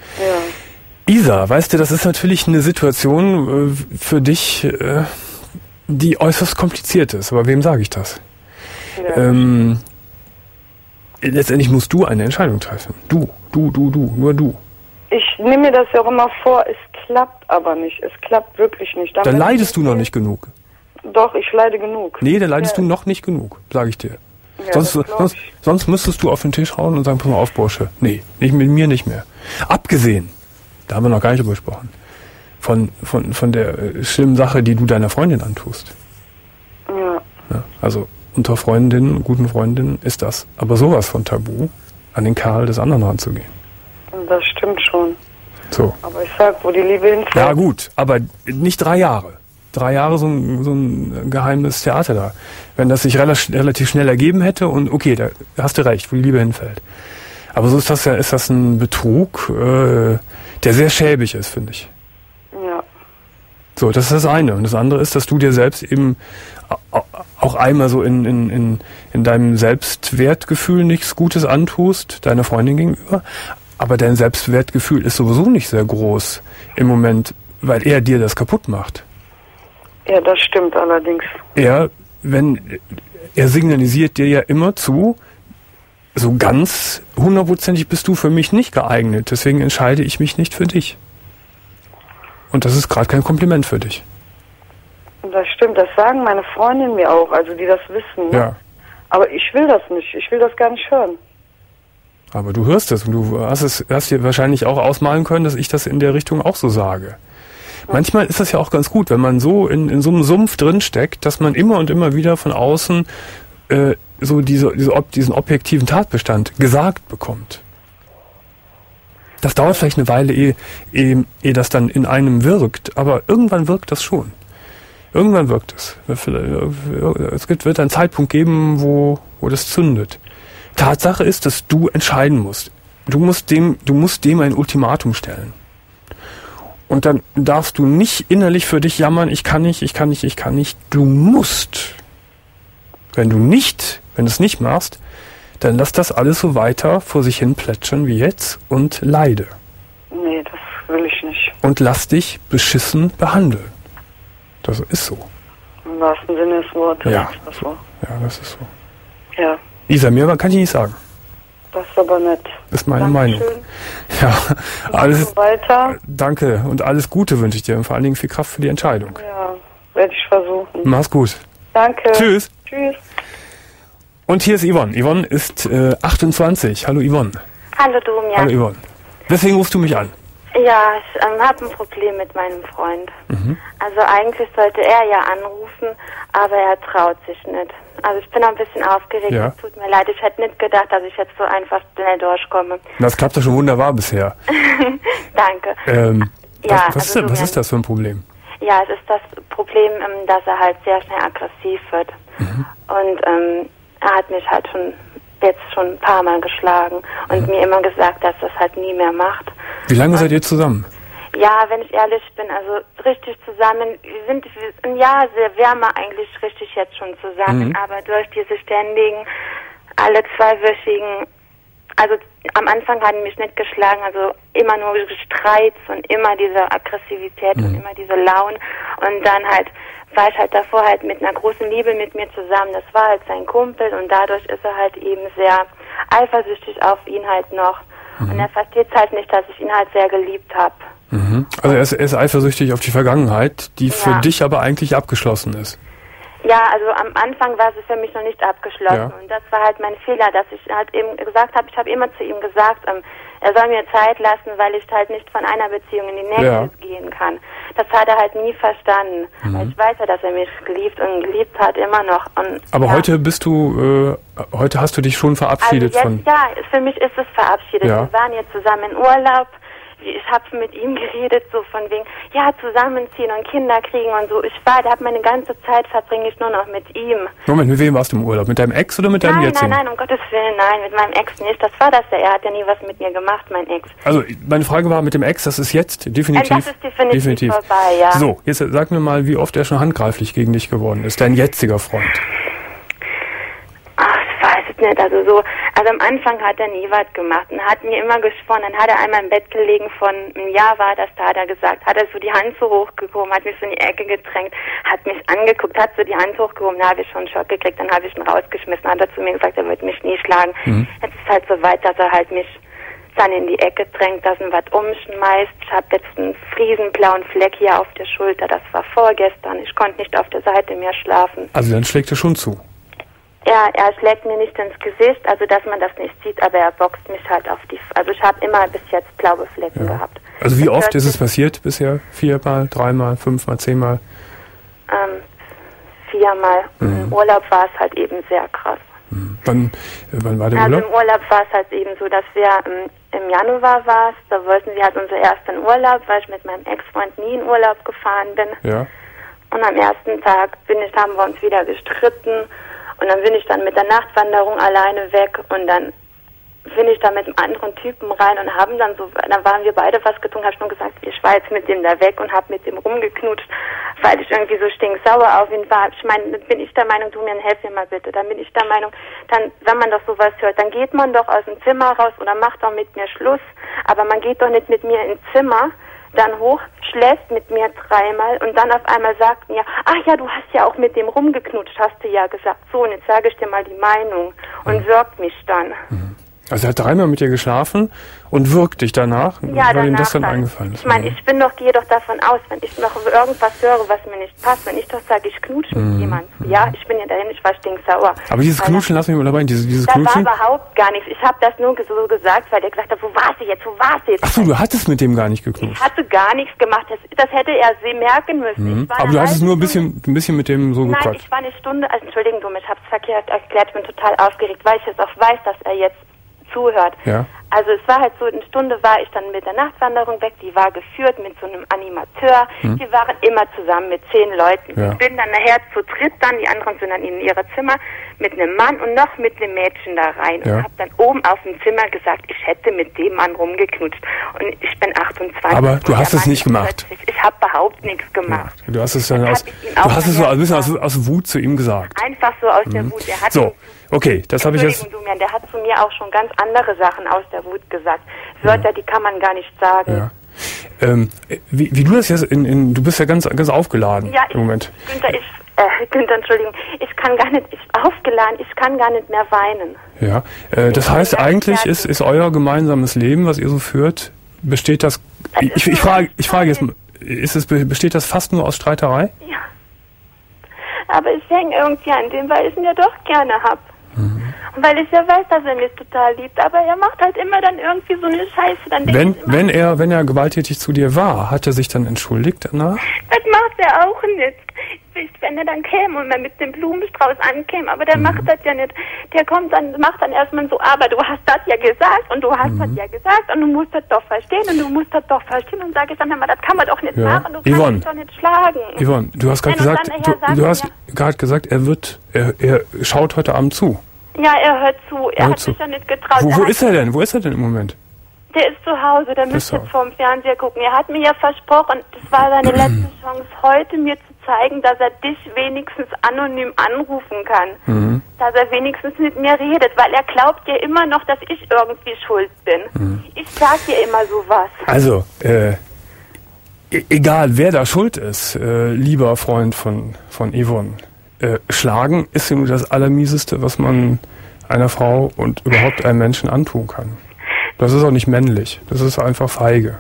Ja. Isa, weißt du, das ist natürlich eine Situation äh, für dich, äh, die äußerst kompliziert ist. Aber wem sage ich das? Ja. Ähm, letztendlich musst du eine Entscheidung treffen. Du, du, du, du, nur du. Ich nehme mir das ja auch immer vor, es klappt aber nicht. Es klappt wirklich nicht. Dann bin leidest ich- du noch nicht genug. Doch, ich leide genug. Nee, dann leidest Ja. du noch nicht genug, sage ich dir. Ja, sonst, das glaub sonst, ich. sonst müsstest du auf den Tisch hauen und sagen, pass mal auf, Bursche. Nee, nicht mit mir nicht mehr. Abgesehen, da haben wir noch gar nicht drüber gesprochen, von, von, von der äh, schlimmen Sache, die du deiner Freundin antust. Ja. Ja, also unter Freundinnen, guten Freundinnen ist das aber sowas von tabu, an den Kerl des anderen ranzugehen. Das stimmt schon. So. Aber ich sag, wo die Liebe hinfällt. Ja gut, aber nicht drei Jahre. Drei Jahre so ein, so ein geheimes Theater da. Wenn das sich relativ, relativ schnell ergeben hätte und okay, da hast du recht, wo die Liebe hinfällt. Aber so ist das ja, ist das ein Betrug, äh, der sehr schäbig ist, finde ich. Ja. So, das ist das eine. Und das andere ist, dass du dir selbst eben au- auch einmal so in, in, in, in deinem Selbstwertgefühl nichts Gutes antust, deiner Freundin gegenüber. Aber dein Selbstwertgefühl ist sowieso nicht sehr groß im Moment, weil er dir das kaputt macht. Ja, das stimmt allerdings. Er, wenn, er signalisiert dir ja immer zu, so ganz hundertprozentig bist du für mich nicht geeignet, deswegen entscheide ich mich nicht für dich. Und das ist gerade kein Kompliment für dich. Das stimmt, das sagen meine Freundinnen mir auch, also die das wissen. Ne? Ja. Aber ich will das nicht, ich will das gar nicht hören. Aber du hörst es und du hast es, hast dir wahrscheinlich auch ausmalen können, dass ich das in der Richtung auch so sage. Manchmal ist das ja auch ganz gut, wenn man so in, in so einem Sumpf drinsteckt, dass man immer und immer wieder von außen äh, so diese, diese, ob, diesen objektiven Tatbestand gesagt bekommt. Das dauert vielleicht eine Weile, ehe, ehe, ehe das dann in einem wirkt, aber irgendwann wirkt das schon. Irgendwann wirkt es. Es wird, wird einen Zeitpunkt geben, wo, wo das zündet. Tatsache ist, dass du entscheiden musst. Du musst dem, du musst dem ein Ultimatum stellen. Und dann darfst du nicht innerlich für dich jammern, ich kann nicht, ich kann nicht, ich kann nicht. Du musst. Wenn du nicht, wenn du es nicht machst, dann lass das alles so weiter vor sich hin plätschern wie jetzt und leide. Nee, das will ich nicht. Und lass dich beschissen behandeln. Das ist so. Im wahrsten Sinne des Wortes Ja. ist das so. Ja, das ist so. Ja, Isa, mehr kann ich nicht sagen. das ist aber nett. Das ist meine Dankeschön. Meinung. Ja, alles, So weiter. danke und alles Gute wünsche ich dir und vor allen Dingen viel Kraft für die Entscheidung. Ja, werde ich versuchen. Mach's gut. Danke. Tschüss. Tschüss. Und hier ist Yvonne. Yvonne ist äh, achtundzwanzig. Hallo Yvonne. Hallo Domian. Hallo Yvonne. Weswegen rufst du mich an? Ja, ich ähm, habe ein Problem mit meinem Freund. Mhm. Also eigentlich sollte er ja anrufen, aber er traut sich nicht. Also ich bin auch ein bisschen aufgeregt. Ja. Es tut mir leid, ich hätte nicht gedacht, dass ich jetzt so einfach schnell durchkomme. Das klappt ja schon wunderbar bisher. Danke. Ähm, ja, was, was, also ist das, was ist das für ein Problem? Ja, es ist das Problem, ähm, dass er halt sehr schnell aggressiv wird. Mhm. Und ähm, er hat mich halt schon jetzt schon ein paar Mal geschlagen und mhm. mir immer gesagt, dass das halt nie mehr macht. Wie lange und, seid ihr zusammen? Ja, wenn ich ehrlich bin, also richtig zusammen, wir sind wir, ja, sehr wärmer eigentlich richtig jetzt schon zusammen, mhm. aber durch diese ständigen, alle zweiwöchigen, also am Anfang hat er mich nicht geschlagen, also immer nur Streits und immer diese Aggressivität mhm. und immer diese Launen und dann halt war ich halt davor halt mit einer großen Liebe mit mir zusammen. Das war halt sein Kumpel und dadurch ist er halt eben sehr eifersüchtig auf ihn halt noch. Mhm. Und er versteht halt nicht, dass ich ihn halt sehr geliebt habe. Mhm. Also er ist, er ist eifersüchtig auf die Vergangenheit, die für ja. dich aber eigentlich abgeschlossen ist. Ja, also am Anfang war es für mich noch nicht abgeschlossen ja. und das war halt mein Fehler, dass ich halt eben gesagt habe, ich habe immer zu ihm gesagt, ähm, er soll mir Zeit lassen, weil ich halt nicht von einer Beziehung in die nächste ja. gehen kann. Das hat er halt nie verstanden. Mhm. Weil ich weiß ja, dass er mich geliebt und geliebt hat, immer noch. Und, aber ja. heute bist du, äh, heute hast du dich schon verabschiedet also jetzt, von... Ja, für mich ist es verabschiedet. Ja. Wir waren jetzt zusammen in Urlaub. Ich habe mit ihm geredet, so von wegen, ja, zusammenziehen und Kinder kriegen und so. Ich war, da habe meine ganze Zeit verbringe ich nur noch mit ihm. Moment, mit wem warst du im Urlaub? Mit deinem Ex oder mit deinem nein, jetzigen? Nein, nein, um Gottes Willen, nein, mit meinem Ex nicht. Das war das ja, er hat ja nie was mit mir gemacht, mein Ex. Also, meine Frage war mit dem Ex, das ist jetzt definitiv... Das ist definitiv, definitiv. vorbei, ja. So, jetzt sag mir mal, wie oft er schon handgreiflich gegen dich geworden ist, dein jetziger Freund. Ach, ich weiß es nicht, also so, also am Anfang hat er nie was gemacht und hat mir immer geschworen, dann hat er einmal im Bett gelegen, von einem Jahr war das, da hat er gesagt, hat er so die Hand so hochgehoben, hat mich so in die Ecke gedrängt, hat mich angeguckt, hat so die Hand hochgehoben, da habe ich schon einen Schock gekriegt, dann habe ich ihn rausgeschmissen, hat er zu mir gesagt, er wird mich nie schlagen. Mhm. Jetzt ist halt so weit, dass er halt mich dann in die Ecke drängt, dass er was umschmeißt. Ich habe jetzt einen riesenblauen Fleck hier auf der Schulter, das war vorgestern, ich konnte nicht auf der Seite mehr schlafen. Also dann schlägt er schon zu? Ja, er schlägt mir nicht ins Gesicht, also dass man das nicht sieht, aber er boxt mich halt auf die... Also ich habe immer bis jetzt blaue Flecken ja. gehabt. Also wie das oft ist es passiert bisher? Viermal, dreimal, fünfmal, zehnmal? Ähm, viermal. Mhm. Im Urlaub war es halt eben sehr krass. Mhm. Wann, wann war der also Urlaub? Also im Urlaub war es halt eben so, dass wir ähm, im Januar war es, da wollten wir halt unser ersten Urlaub, weil ich mit meinem Ex-Freund nie in Urlaub gefahren bin. Ja. Und am ersten Tag bin ich, haben wir uns wieder gestritten. Und dann bin ich dann mit der Nachtwanderung alleine weg und dann bin ich da mit einem anderen Typen rein und haben dann so, dann waren wir beide was getrunken, habe ich nur gesagt, ich war jetzt mit dem da weg und habe mit dem rumgeknutscht, weil ich irgendwie so stinksauer auf ihn war. Ich meine, dann bin ich der Meinung, du mir helf mir mal bitte. Dann bin ich der Meinung, dann, wenn man doch sowas hört, dann geht man doch aus dem Zimmer raus oder macht doch mit mir Schluss, aber man geht doch nicht mit mir ins Zimmer, dann hoch, schläft mit mir dreimal und dann auf einmal sagt mir, ach ja, du hast ja auch mit dem rumgeknutscht, hast du ja gesagt. So, und jetzt sage ich dir mal die Meinung und mhm. wirkt mich dann. Mhm. Also er hat dreimal mit dir geschlafen und wirkt dich danach, ja, weil ihm das dann dann. eingefallen ist. Ich meine, ich bin doch, gehe doch davon aus, wenn ich noch irgendwas höre, was mir nicht passt, wenn ich doch sage, ich knutsche mhm. mit jemandem. Ja, ich bin ja dahin, ich war stinksauer. Aber dieses Knutschen, lass mich mal dabei, dieses, dieses das Knutschen... Das war überhaupt gar nichts. Ich habe das nur so gesagt, weil der gesagt hat, wo warst du jetzt, wo warst du jetzt? Ach so, du hattest mit dem gar nicht geknutscht. Ich hatte gar nichts gemacht. Das, das hätte er sie merken müssen. Mhm. Aber du hast es nur ein bisschen, ein bisschen mit dem so Nein, gequatscht. ich war eine Stunde, also Entschuldigung, ich habe es verkehrt erklärt, ich bin total aufgeregt, weil ich jetzt auch weiß, dass er jetzt zuhört. Ja. Also es war halt so, eine Stunde war ich dann mit der Nachtwanderung weg, die war geführt mit so einem Animateur, hm. wir waren immer zusammen mit zehn Leuten. Ja. Ich bin dann nachher zu dritt dann, die anderen sind dann in ihre Zimmer, mit einem Mann und noch mit einem Mädchen da rein ja. und habe dann oben auf dem Zimmer gesagt, ich hätte mit dem Mann rumgeknutscht und ich bin achtundzwanzig. Aber du hast es nicht gemacht. vierzig. Ich habe überhaupt nichts gemacht. Ja. Du hast es dann aus, du hast es so ein bisschen aus, aus Wut zu ihm gesagt. Einfach so aus mhm. der Wut. Er hat so, okay, das habe ich jetzt... Domian, der hat zu mir auch schon ganz andere Sachen aus der Wut gesagt. Wörter, ja. die kann man gar nicht sagen. Ja. Ähm, wie, wie du das jetzt in, in, du bist ja ganz, ganz aufgeladen ja, im Moment. Günther, ich, äh, Günther, Entschuldigung, ich kann gar nicht, ich aufgeladen, ich kann gar nicht mehr weinen. Ja, äh, das heißt eigentlich ist, ist euer gemeinsames Leben, was ihr so führt, besteht das, das ich, ich frage, ich frage jetzt, ist es, besteht das fast nur aus Streiterei? Ja. Aber ich hänge irgendwie an dem, weil ich ihn ja doch gerne hab. Mhm. Weil ich ja weiß, dass er mich total liebt, aber er macht halt immer dann irgendwie so eine Scheiße. Dann Wenn, wenn er, wenn er gewalttätig zu dir war, hat er sich dann entschuldigt danach? Das macht er auch nicht. Wenn er dann käme und man mit dem Blumenstrauß ankäme, aber der mhm. macht das ja nicht. Der kommt dann, macht dann erstmal so, aber du hast das ja gesagt und du hast mhm. das ja gesagt und du musst das doch verstehen und du musst das doch verstehen und sage ich dann immer, das kann man doch nicht ja. machen, du kannst Yvonne. mich doch nicht schlagen. Yvonne, du hast gerade gesagt, du, du hast gerade gesagt, er wird, er, er schaut heute Abend zu. Ja, er hört zu, er, er hat zu. sich ja nicht getraut. Wo, wo ist er denn? Wo ist er denn im Moment? Der ist zu Hause, der müsste jetzt vorm Fernseher gucken. Er hat mir ja versprochen, das war seine letzte Chance, heute mir zu zeigen, dass er dich wenigstens anonym anrufen kann. Mhm. Dass er wenigstens mit mir redet, weil er glaubt ja immer noch, dass ich irgendwie schuld bin. Mhm. Ich sag dir immer sowas. Also, äh, e- egal wer da schuld ist, äh, lieber Freund von, von Yvonne, äh, schlagen ist ja nur das Allermieseste, was man einer Frau und überhaupt einem Menschen antun kann. Das ist auch nicht männlich. Das ist einfach feige.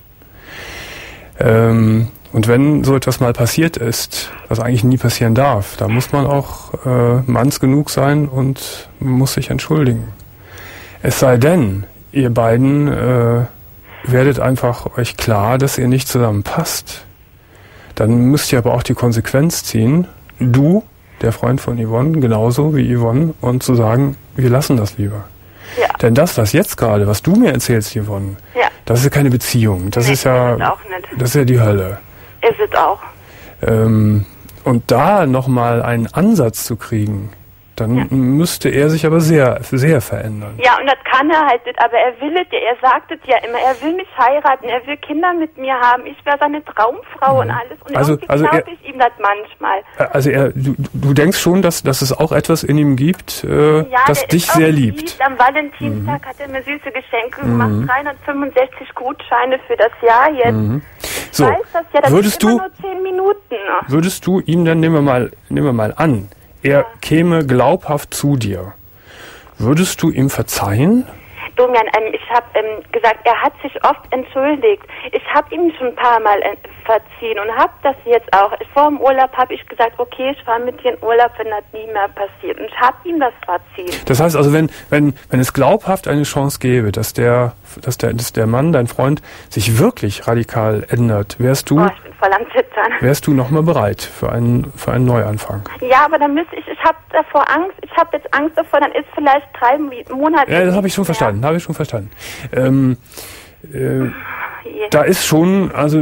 Ähm, und wenn so etwas mal passiert ist, was eigentlich nie passieren darf, da muss man auch äh, manns genug sein und muss sich entschuldigen. Es sei denn, ihr beiden äh, werdet einfach euch klar, dass ihr nicht zusammenpasst. Dann müsst ihr aber auch die Konsequenz ziehen, du, der Freund von Yvonne, genauso wie Yvonne, und zu sagen, wir lassen das lieber. Ja. Denn das, was jetzt gerade, was du mir erzählst, Yvonne, ja. das ist ja keine Beziehung. Das nee, ist ja, ist auch nicht. Das ist ja die Hölle. Ist es auch. Ähm, und da nochmal einen Ansatz zu kriegen, dann ja. müsste er sich aber sehr, sehr verändern. Ja, und das kann er halt nicht, aber er will es ja, er sagt es ja immer, er will mich heiraten, er will Kinder mit mir haben, ich wäre seine Traumfrau mhm. und alles. Und also, irgendwie also glaube ich ihm das manchmal. Also er, du, du denkst schon, dass, dass es auch etwas in ihm gibt, äh, ja, das dich sehr liebt. liebt. Am Valentinstag mhm. hat er mir süße Geschenke mhm. gemacht, dreihundertfünfundsechzig Gutscheine für das Jahr jetzt. Mhm. So, ich weiß das ja, das würdest ist immer du, nur zehn Minuten. Würdest du ihm dann, nehmen wir mal, nehmen wir mal an, er ja. käme glaubhaft zu dir. Würdest du ihm verzeihen? Domian, ähm, ich habe ähm, gesagt, er hat sich oft entschuldigt. Ich habe ihm schon ein paar Mal äh, verziehen und habe das jetzt auch. Ich, vor dem Urlaub habe ich gesagt, okay, ich fahre mit dir in Urlaub, wenn das nie mehr passiert. Und ich habe ihm das verziehen. Das heißt also, wenn wenn wenn es glaubhaft eine Chance gäbe, dass der dass der dass der Mann, dein Freund, sich wirklich radikal ändert, wärst du oh, ich bin voll am Zittern. Wärst du nochmal bereit für einen für einen Neuanfang? Ja, aber dann müsste ich, ich habe davor Angst, ich habe jetzt Angst davor, dann ist vielleicht drei Monate... Ja, das habe ich schon verstanden, habe ich schon verstanden. Ähm, äh, da ist schon, also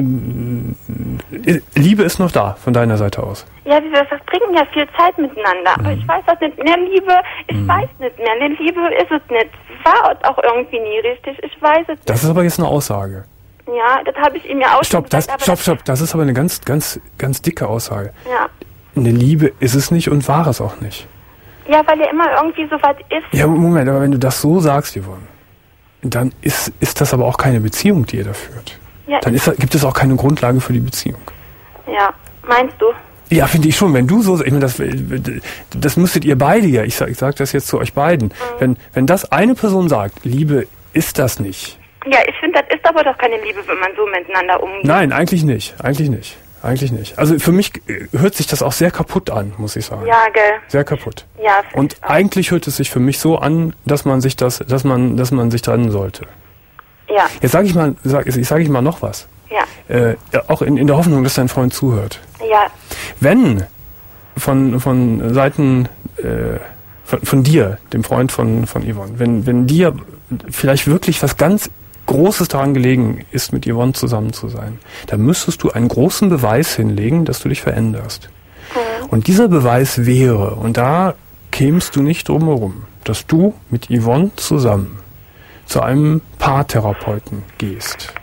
Liebe ist noch da von deiner Seite aus. Ja, wir verbringen ja viel Zeit miteinander, aber mhm. ich weiß das nicht mehr, Liebe, ich mhm. weiß nicht mehr, Liebe ist es nicht, war auch irgendwie nie richtig, ich weiß es nicht. Das ist aber jetzt eine Aussage. Ja, das habe ich ihm ja auch stopp, schon gesagt. Das, stopp, stopp, das ist aber eine ganz, ganz, ganz dicke Aussage. Ja. Eine Liebe ist es nicht und war es auch nicht. Ja, weil er immer irgendwie so weit ist. Ja, Moment, aber wenn du das so sagst, Yvonne, dann ist, ist das aber auch keine Beziehung, die ihr da führt. Ja, dann ist, gibt es auch keine Grundlage für die Beziehung. Ja, meinst du? Ja, finde ich schon. Wenn du so, ich meine, das, das müsstet ihr beide ja, ich sage ich sag das jetzt zu euch beiden, mhm. wenn, wenn das eine Person sagt, Liebe ist das nicht. Ja, ich finde, das ist aber doch keine Liebe, wenn man so miteinander umgeht. Nein, eigentlich nicht, eigentlich nicht. Eigentlich nicht. Also für mich hört sich das auch sehr kaputt an, muss ich sagen. Ja, gell. Sehr kaputt. Ja. Und eigentlich hört es sich für mich so an, dass man sich das, dass man, dass man sich trennen sollte. Ja. Jetzt sage ich mal, sag, ich sage ich mal noch was. Ja. Äh, auch in, in der Hoffnung, dass dein Freund zuhört. Ja. Wenn von von Seiten äh, von, von dir, dem Freund von von Yvonne, wenn wenn dir vielleicht wirklich was ganz Großes daran gelegen ist, mit Yvonne zusammen zu sein, dann müsstest du einen großen Beweis hinlegen, dass du dich veränderst. Mhm. Und dieser Beweis wäre, und da kämst du nicht drum herum, dass du mit Yvonne zusammen zu einem Paartherapeuten gehst.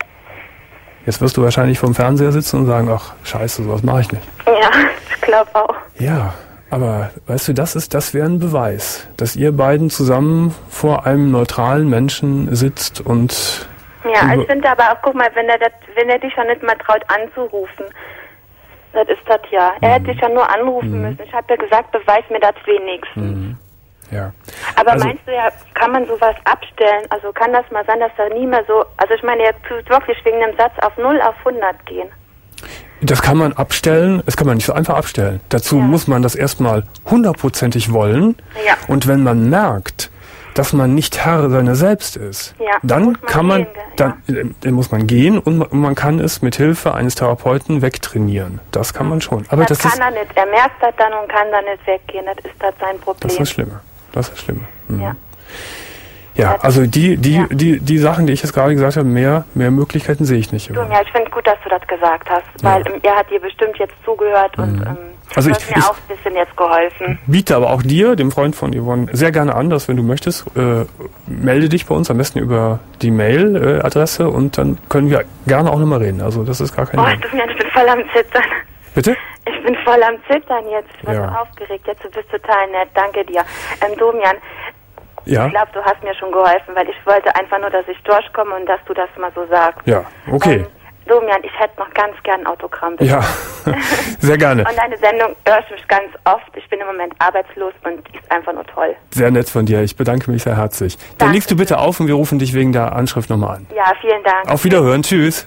Jetzt wirst du wahrscheinlich vorm Fernseher sitzen und sagen, ach, scheiße, sowas mache ich nicht. Ja, ich glaube auch. Ja, aber weißt du, das ist, das wäre ein Beweis, dass ihr beiden zusammen vor einem neutralen Menschen sitzt und... Ja, ich finde aber auch, guck mal, wenn er das, wenn er dich ja nicht mal traut anzurufen, das ist das ja. Er mhm. hätte dich ja nur anrufen mhm. müssen. Ich habe ja gesagt, beweis mir das wenigstens. Mhm. Ja. Aber also, meinst du ja, kann man sowas abstellen? Also kann das mal sein, dass er nie mehr so, also ich meine, er tut wirklich wegen dem Satz auf null auf hundert gehen? Das kann man abstellen, das kann man nicht so einfach abstellen. Dazu Ja. muss man das erstmal hundertprozentig wollen. Ja. Und wenn man merkt, dass man nicht Herr seiner selbst ist, Ja, dann muss man kann man, gehen, gell? dann, äh, dann muss man gehen und man, und man kann es mit Hilfe eines Therapeuten wegtrainieren. Das kann man schon. Aber das, das, kann ist, er nicht. Er merkt das dann und kann dann nicht weggehen. Das ist das sein Problem. das ist schlimmer. Das ist schlimmer. Mhm. Ja. Ja, Das- also die, die, ja. die, die Sachen, die ich jetzt gerade gesagt habe, mehr, mehr Möglichkeiten sehe ich nicht. im Du, Moment. ja, ich finde gut, dass du das gesagt hast, weil ähm, er hat dir bestimmt jetzt zugehört und ähm, Also du ich- hast mir ich- auch ein bisschen jetzt geholfen. Biete aber auch dir, dem Freund von Yvonne, sehr gerne an, dass wenn du möchtest, äh, melde dich bei uns, am besten über die Mail-Adresse und dann können wir gerne auch nochmal reden. Also das ist gar kein Oh, Ding. du, ich bin voll am Zittern. Bitte? Ich bin voll am Zittern jetzt. Ich bin Ja. so aufgeregt. Jetzt, du bist total nett. Danke dir. Ähm, Domian, Ja? ich glaube, du hast mir schon geholfen, weil ich wollte einfach nur, dass ich durchkomme und dass du das mal so sagst. Ja, okay. Ähm, Domian, ich hätte noch ganz gern ein Autogramm. Bitte. Ja, sehr gerne. Und deine Sendung höre ich mich ganz oft. Ich bin im Moment arbeitslos und ist einfach nur toll. Sehr nett von dir. Ich bedanke mich sehr herzlich. Dann Danke. legst du bitte auf und wir rufen dich wegen der Anschrift nochmal an. Ja, vielen Dank. Auf Wiederhören. Tschüss.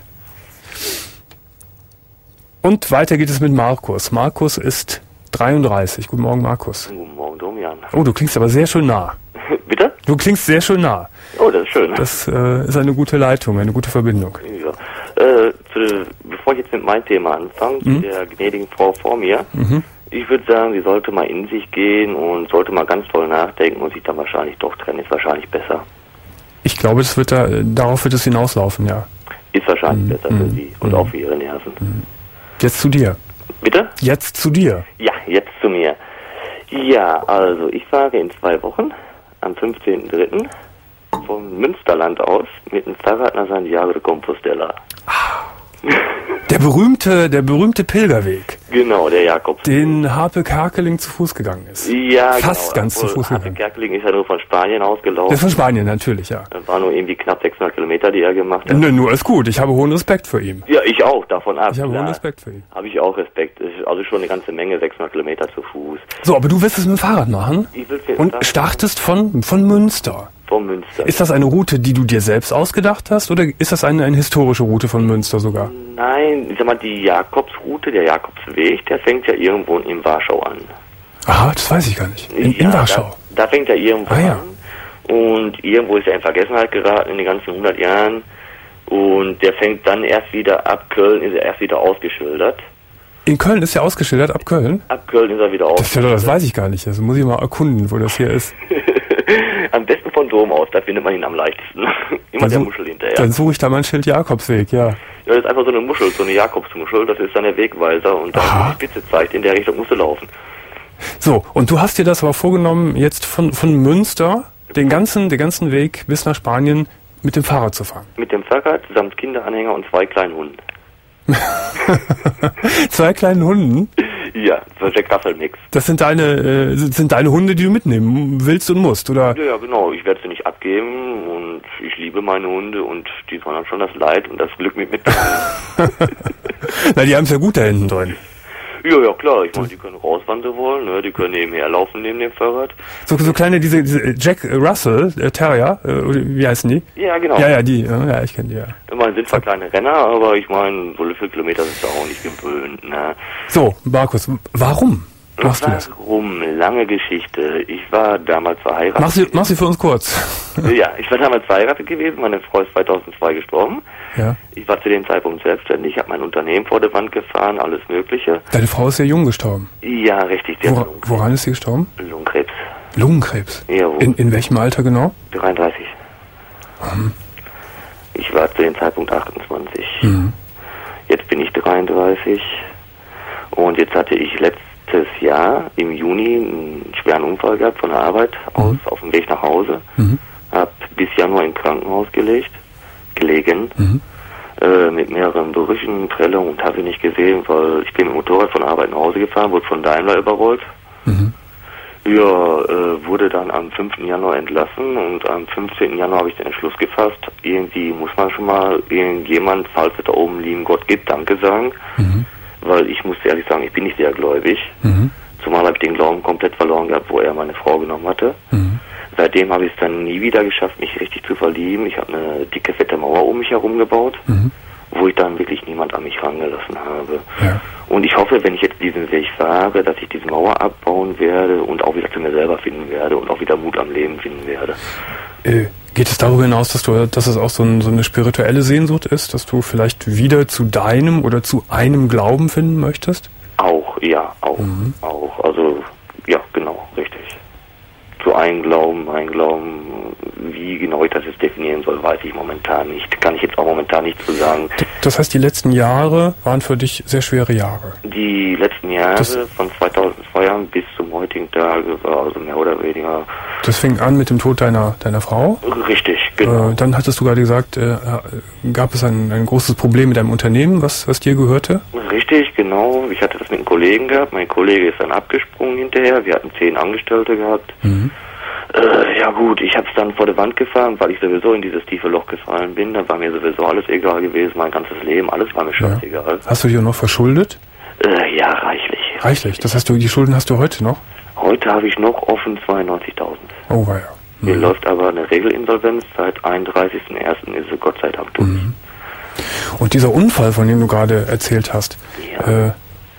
Und weiter geht es mit Markus. Markus ist dreiunddreißig. Guten Morgen, Markus. Guten Morgen, Domian. Oh, du klingst aber sehr schön nah. Bitte? Du klingst sehr schön nah. Oh, das ist schön. Das äh, ist eine gute Leitung, eine gute Verbindung. Ja. Äh, zu, bevor ich jetzt mit meinem Thema anfange, Mhm. der gnädigen Frau vor mir, Mhm. ich würde sagen, sie sollte mal in sich gehen und sollte mal ganz toll nachdenken und sich dann wahrscheinlich doch trennen. Ist wahrscheinlich besser. Ich glaube, das wird da, darauf wird es hinauslaufen, ja. Ist wahrscheinlich Mhm. besser für sie und Mhm. auch für ihre Nerven. Jetzt zu dir. Bitte? Jetzt zu dir. Ja, jetzt zu mir. Ja, also ich fahre in zwei Wochen am fünfzehnten dritten vom Münsterland aus mit dem Fahrrad nach Santiago de Compostela. Der berühmte, der berühmte Pilgerweg, Genau, der Jakobs. den Harpe Kerkeling zu Fuß gegangen ist. Ja, Fast genau. ganz zu Fuß Harpe gegangen. Kerkeling ist ja nur von Spanien Das ausgelaufen. ist von Spanien, natürlich, ja. Das waren nur irgendwie knapp sechshundert Kilometer, die er gemacht hat. Ne, nur ist gut. Ich habe hohen Respekt für ihn. Ja, ich auch, davon ab. Ich habe klar. hohen Respekt für ihn. Habe ich auch Respekt. Es ist also schon eine ganze Menge, sechshundert Kilometer zu Fuß. So, aber du willst es mit dem Fahrrad machen Ich will's jetzt und sagen, startest von, von Münster. vom Münster. Ist das eine Route, die du dir selbst ausgedacht hast oder ist das eine, eine historische Route von Münster sogar? Nein, ich sag mal, die Jakobsroute, der Jakobsweg, der fängt ja irgendwo in Warschau an. Aha, das weiß ich gar nicht. In, in Ja, Warschau. Da, da fängt er irgendwo Ah, ja. an. Und irgendwo ist er in Vergessenheit geraten in den ganzen hundert Jahren. Und der fängt dann erst wieder, ab Köln ist er erst wieder ausgeschildert. In Köln ist ja ausgeschildert, ab Köln? Ab Köln ist er wieder Das, ist ja, doch- ausgeschildert. das weiß ich gar nicht. Das muss ich mal erkunden, wo das hier ist. Am besten von Dom aus, da findet man ihn am leichtesten. Immer Dann der su- Muschel hinterher. Dann suche ich da mein Schild Jakobsweg, ja. Ja, das ist einfach so eine Muschel, so eine Jakobsmuschel, das ist dann der Wegweiser und dann Aha. die Spitze zeigt, in der Richtung musst du laufen. So, und du hast dir das aber vorgenommen, jetzt von, von Münster den ganzen, den ganzen Weg bis nach Spanien mit dem Fahrrad zu fahren. Mit dem Fahrrad samt Kinderanhänger und zwei kleinen Hunden. Zwei kleinen Hunden. Ja, so Jack Russell Mix. Das sind deine, äh, sind deine Hunde, die du mitnehmen willst und musst, oder? Ja, ja, genau, ich werde sie nicht abgeben und ich liebe meine Hunde und die sollen dann schon das Leid und das Glück mit mitnehmen. Na, die haben es ja gut da hinten drin. Ja, ja, klar, ich meine, die können raus, wann sie wollen, ne? Die können nebenher laufen neben dem Fahrrad. So, so kleine, diese, diese Jack Russell äh, Terrier, äh, oder wie heißen die? Ja, genau. Ja, ja, die, ja, ja ich kenne die, ja. Ich meine, sind zwar kleine Renner, aber ich meine, so viele Kilometer sind sie auch nicht gewöhnt, ne? So, Markus, warum machst du das? Warum? Lange Geschichte. Ich war damals verheiratet. Mach sie, mach sie für uns kurz. Ja, ich war damals verheiratet gewesen. Meine Frau ist zweitausendzwei gestorben. Ja. Ich war zu dem Zeitpunkt selbstständig. Ich habe mein Unternehmen vor der Wand gefahren, alles Mögliche. Deine Frau ist sehr jung gestorben. Ja, richtig. Die Wora, hat Lungenkrebs. woran ist sie gestorben? Lungenkrebs. Lungenkrebs. Jawohl. In, in welchem Alter genau? dreiunddreißig. Mhm. Ich war zu dem Zeitpunkt achtundzwanzig. Mhm. Jetzt bin ich dreiunddreißig. Und jetzt hatte ich letztes Jahr im Juni einen schweren Unfall gehabt von der Arbeit aus, Mhm. auf dem Weg nach Hause. Mhm. Hab bis Januar im Krankenhaus gelegt, gelegen, Mhm. äh, mit mehreren Brüchen, Prellungen und habe ich nicht gesehen, weil ich bin mit dem Motorrad von der Arbeit nach Hause gefahren, wurde von Daimler überrollt. Mhm. Ja, äh, wurde dann am fünften Januar entlassen und am fünfzehnten Januar habe ich den Entschluss gefasst, irgendwie muss man schon mal irgendjemand, falls es da oben lieben Gott gibt, Danke sagen, Mhm. weil ich muss ehrlich sagen, ich bin nicht sehr gläubig, Mhm. zumal habe ich den Glauben komplett verloren gehabt, wo er meine Frau genommen hatte. Mhm. Seitdem habe ich es dann nie wieder geschafft, mich richtig zu verlieben. Ich habe eine dicke, fette Mauer um mich herum gebaut, Mhm. wo ich dann wirklich niemand an mich rangelassen habe. Ja. Und ich hoffe, wenn ich jetzt diesen Weg fahre, dass ich diese Mauer abbauen werde und auch wieder zu mir selber finden werde und auch wieder Mut am Leben finden werde. Äh, geht es darüber hinaus, dass du, dass es auch so, ein, so eine spirituelle Sehnsucht ist, dass du vielleicht wieder zu deinem oder zu einem Glauben finden möchtest? Auch, ja, auch, mhm. auch. Also, ja, genau, richtig. Zu einem Glauben, ein Glauben, wie genau ich das jetzt definieren soll, weiß ich momentan nicht. Kann ich jetzt auch momentan nicht zu sagen. Das heißt, die letzten Jahre waren für dich sehr schwere Jahre? Die letzten Jahre das von zweitausendzwei bis zum heutigen Tage war also mehr oder weniger... Das fing an mit dem Tod deiner, deiner Frau? Richtig, genau. Äh, dann hattest du gerade gesagt, äh, gab es ein, ein großes Problem mit deinem Unternehmen, was, was dir gehörte? Richtig, genau. Ich hatte das mit einem Kollegen gehabt. Mein Kollege ist dann abgesprungen hinterher. Wir hatten zehn Angestellte gehabt. Mhm. Äh, ja gut, ich habe es dann vor der Wand gefahren, weil ich sowieso in dieses tiefe Loch gefallen bin. Da war mir sowieso alles egal gewesen, mein ganzes Leben, alles war mir scheißegal. Ja. Hast du dich auch noch verschuldet? Äh, ja, reichlich. Reichlich? Das heißt, du, die Schulden hast du heute noch? Heute habe ich noch offen zweiundneunzigtausend. Oh, war ja. Mhm. Mir läuft aber eine Regelinsolvenz, seit einunddreißigsten ersten ist sie Gott sei Dank durch. Mhm. Und dieser Unfall, von dem du gerade erzählt hast, ja. äh,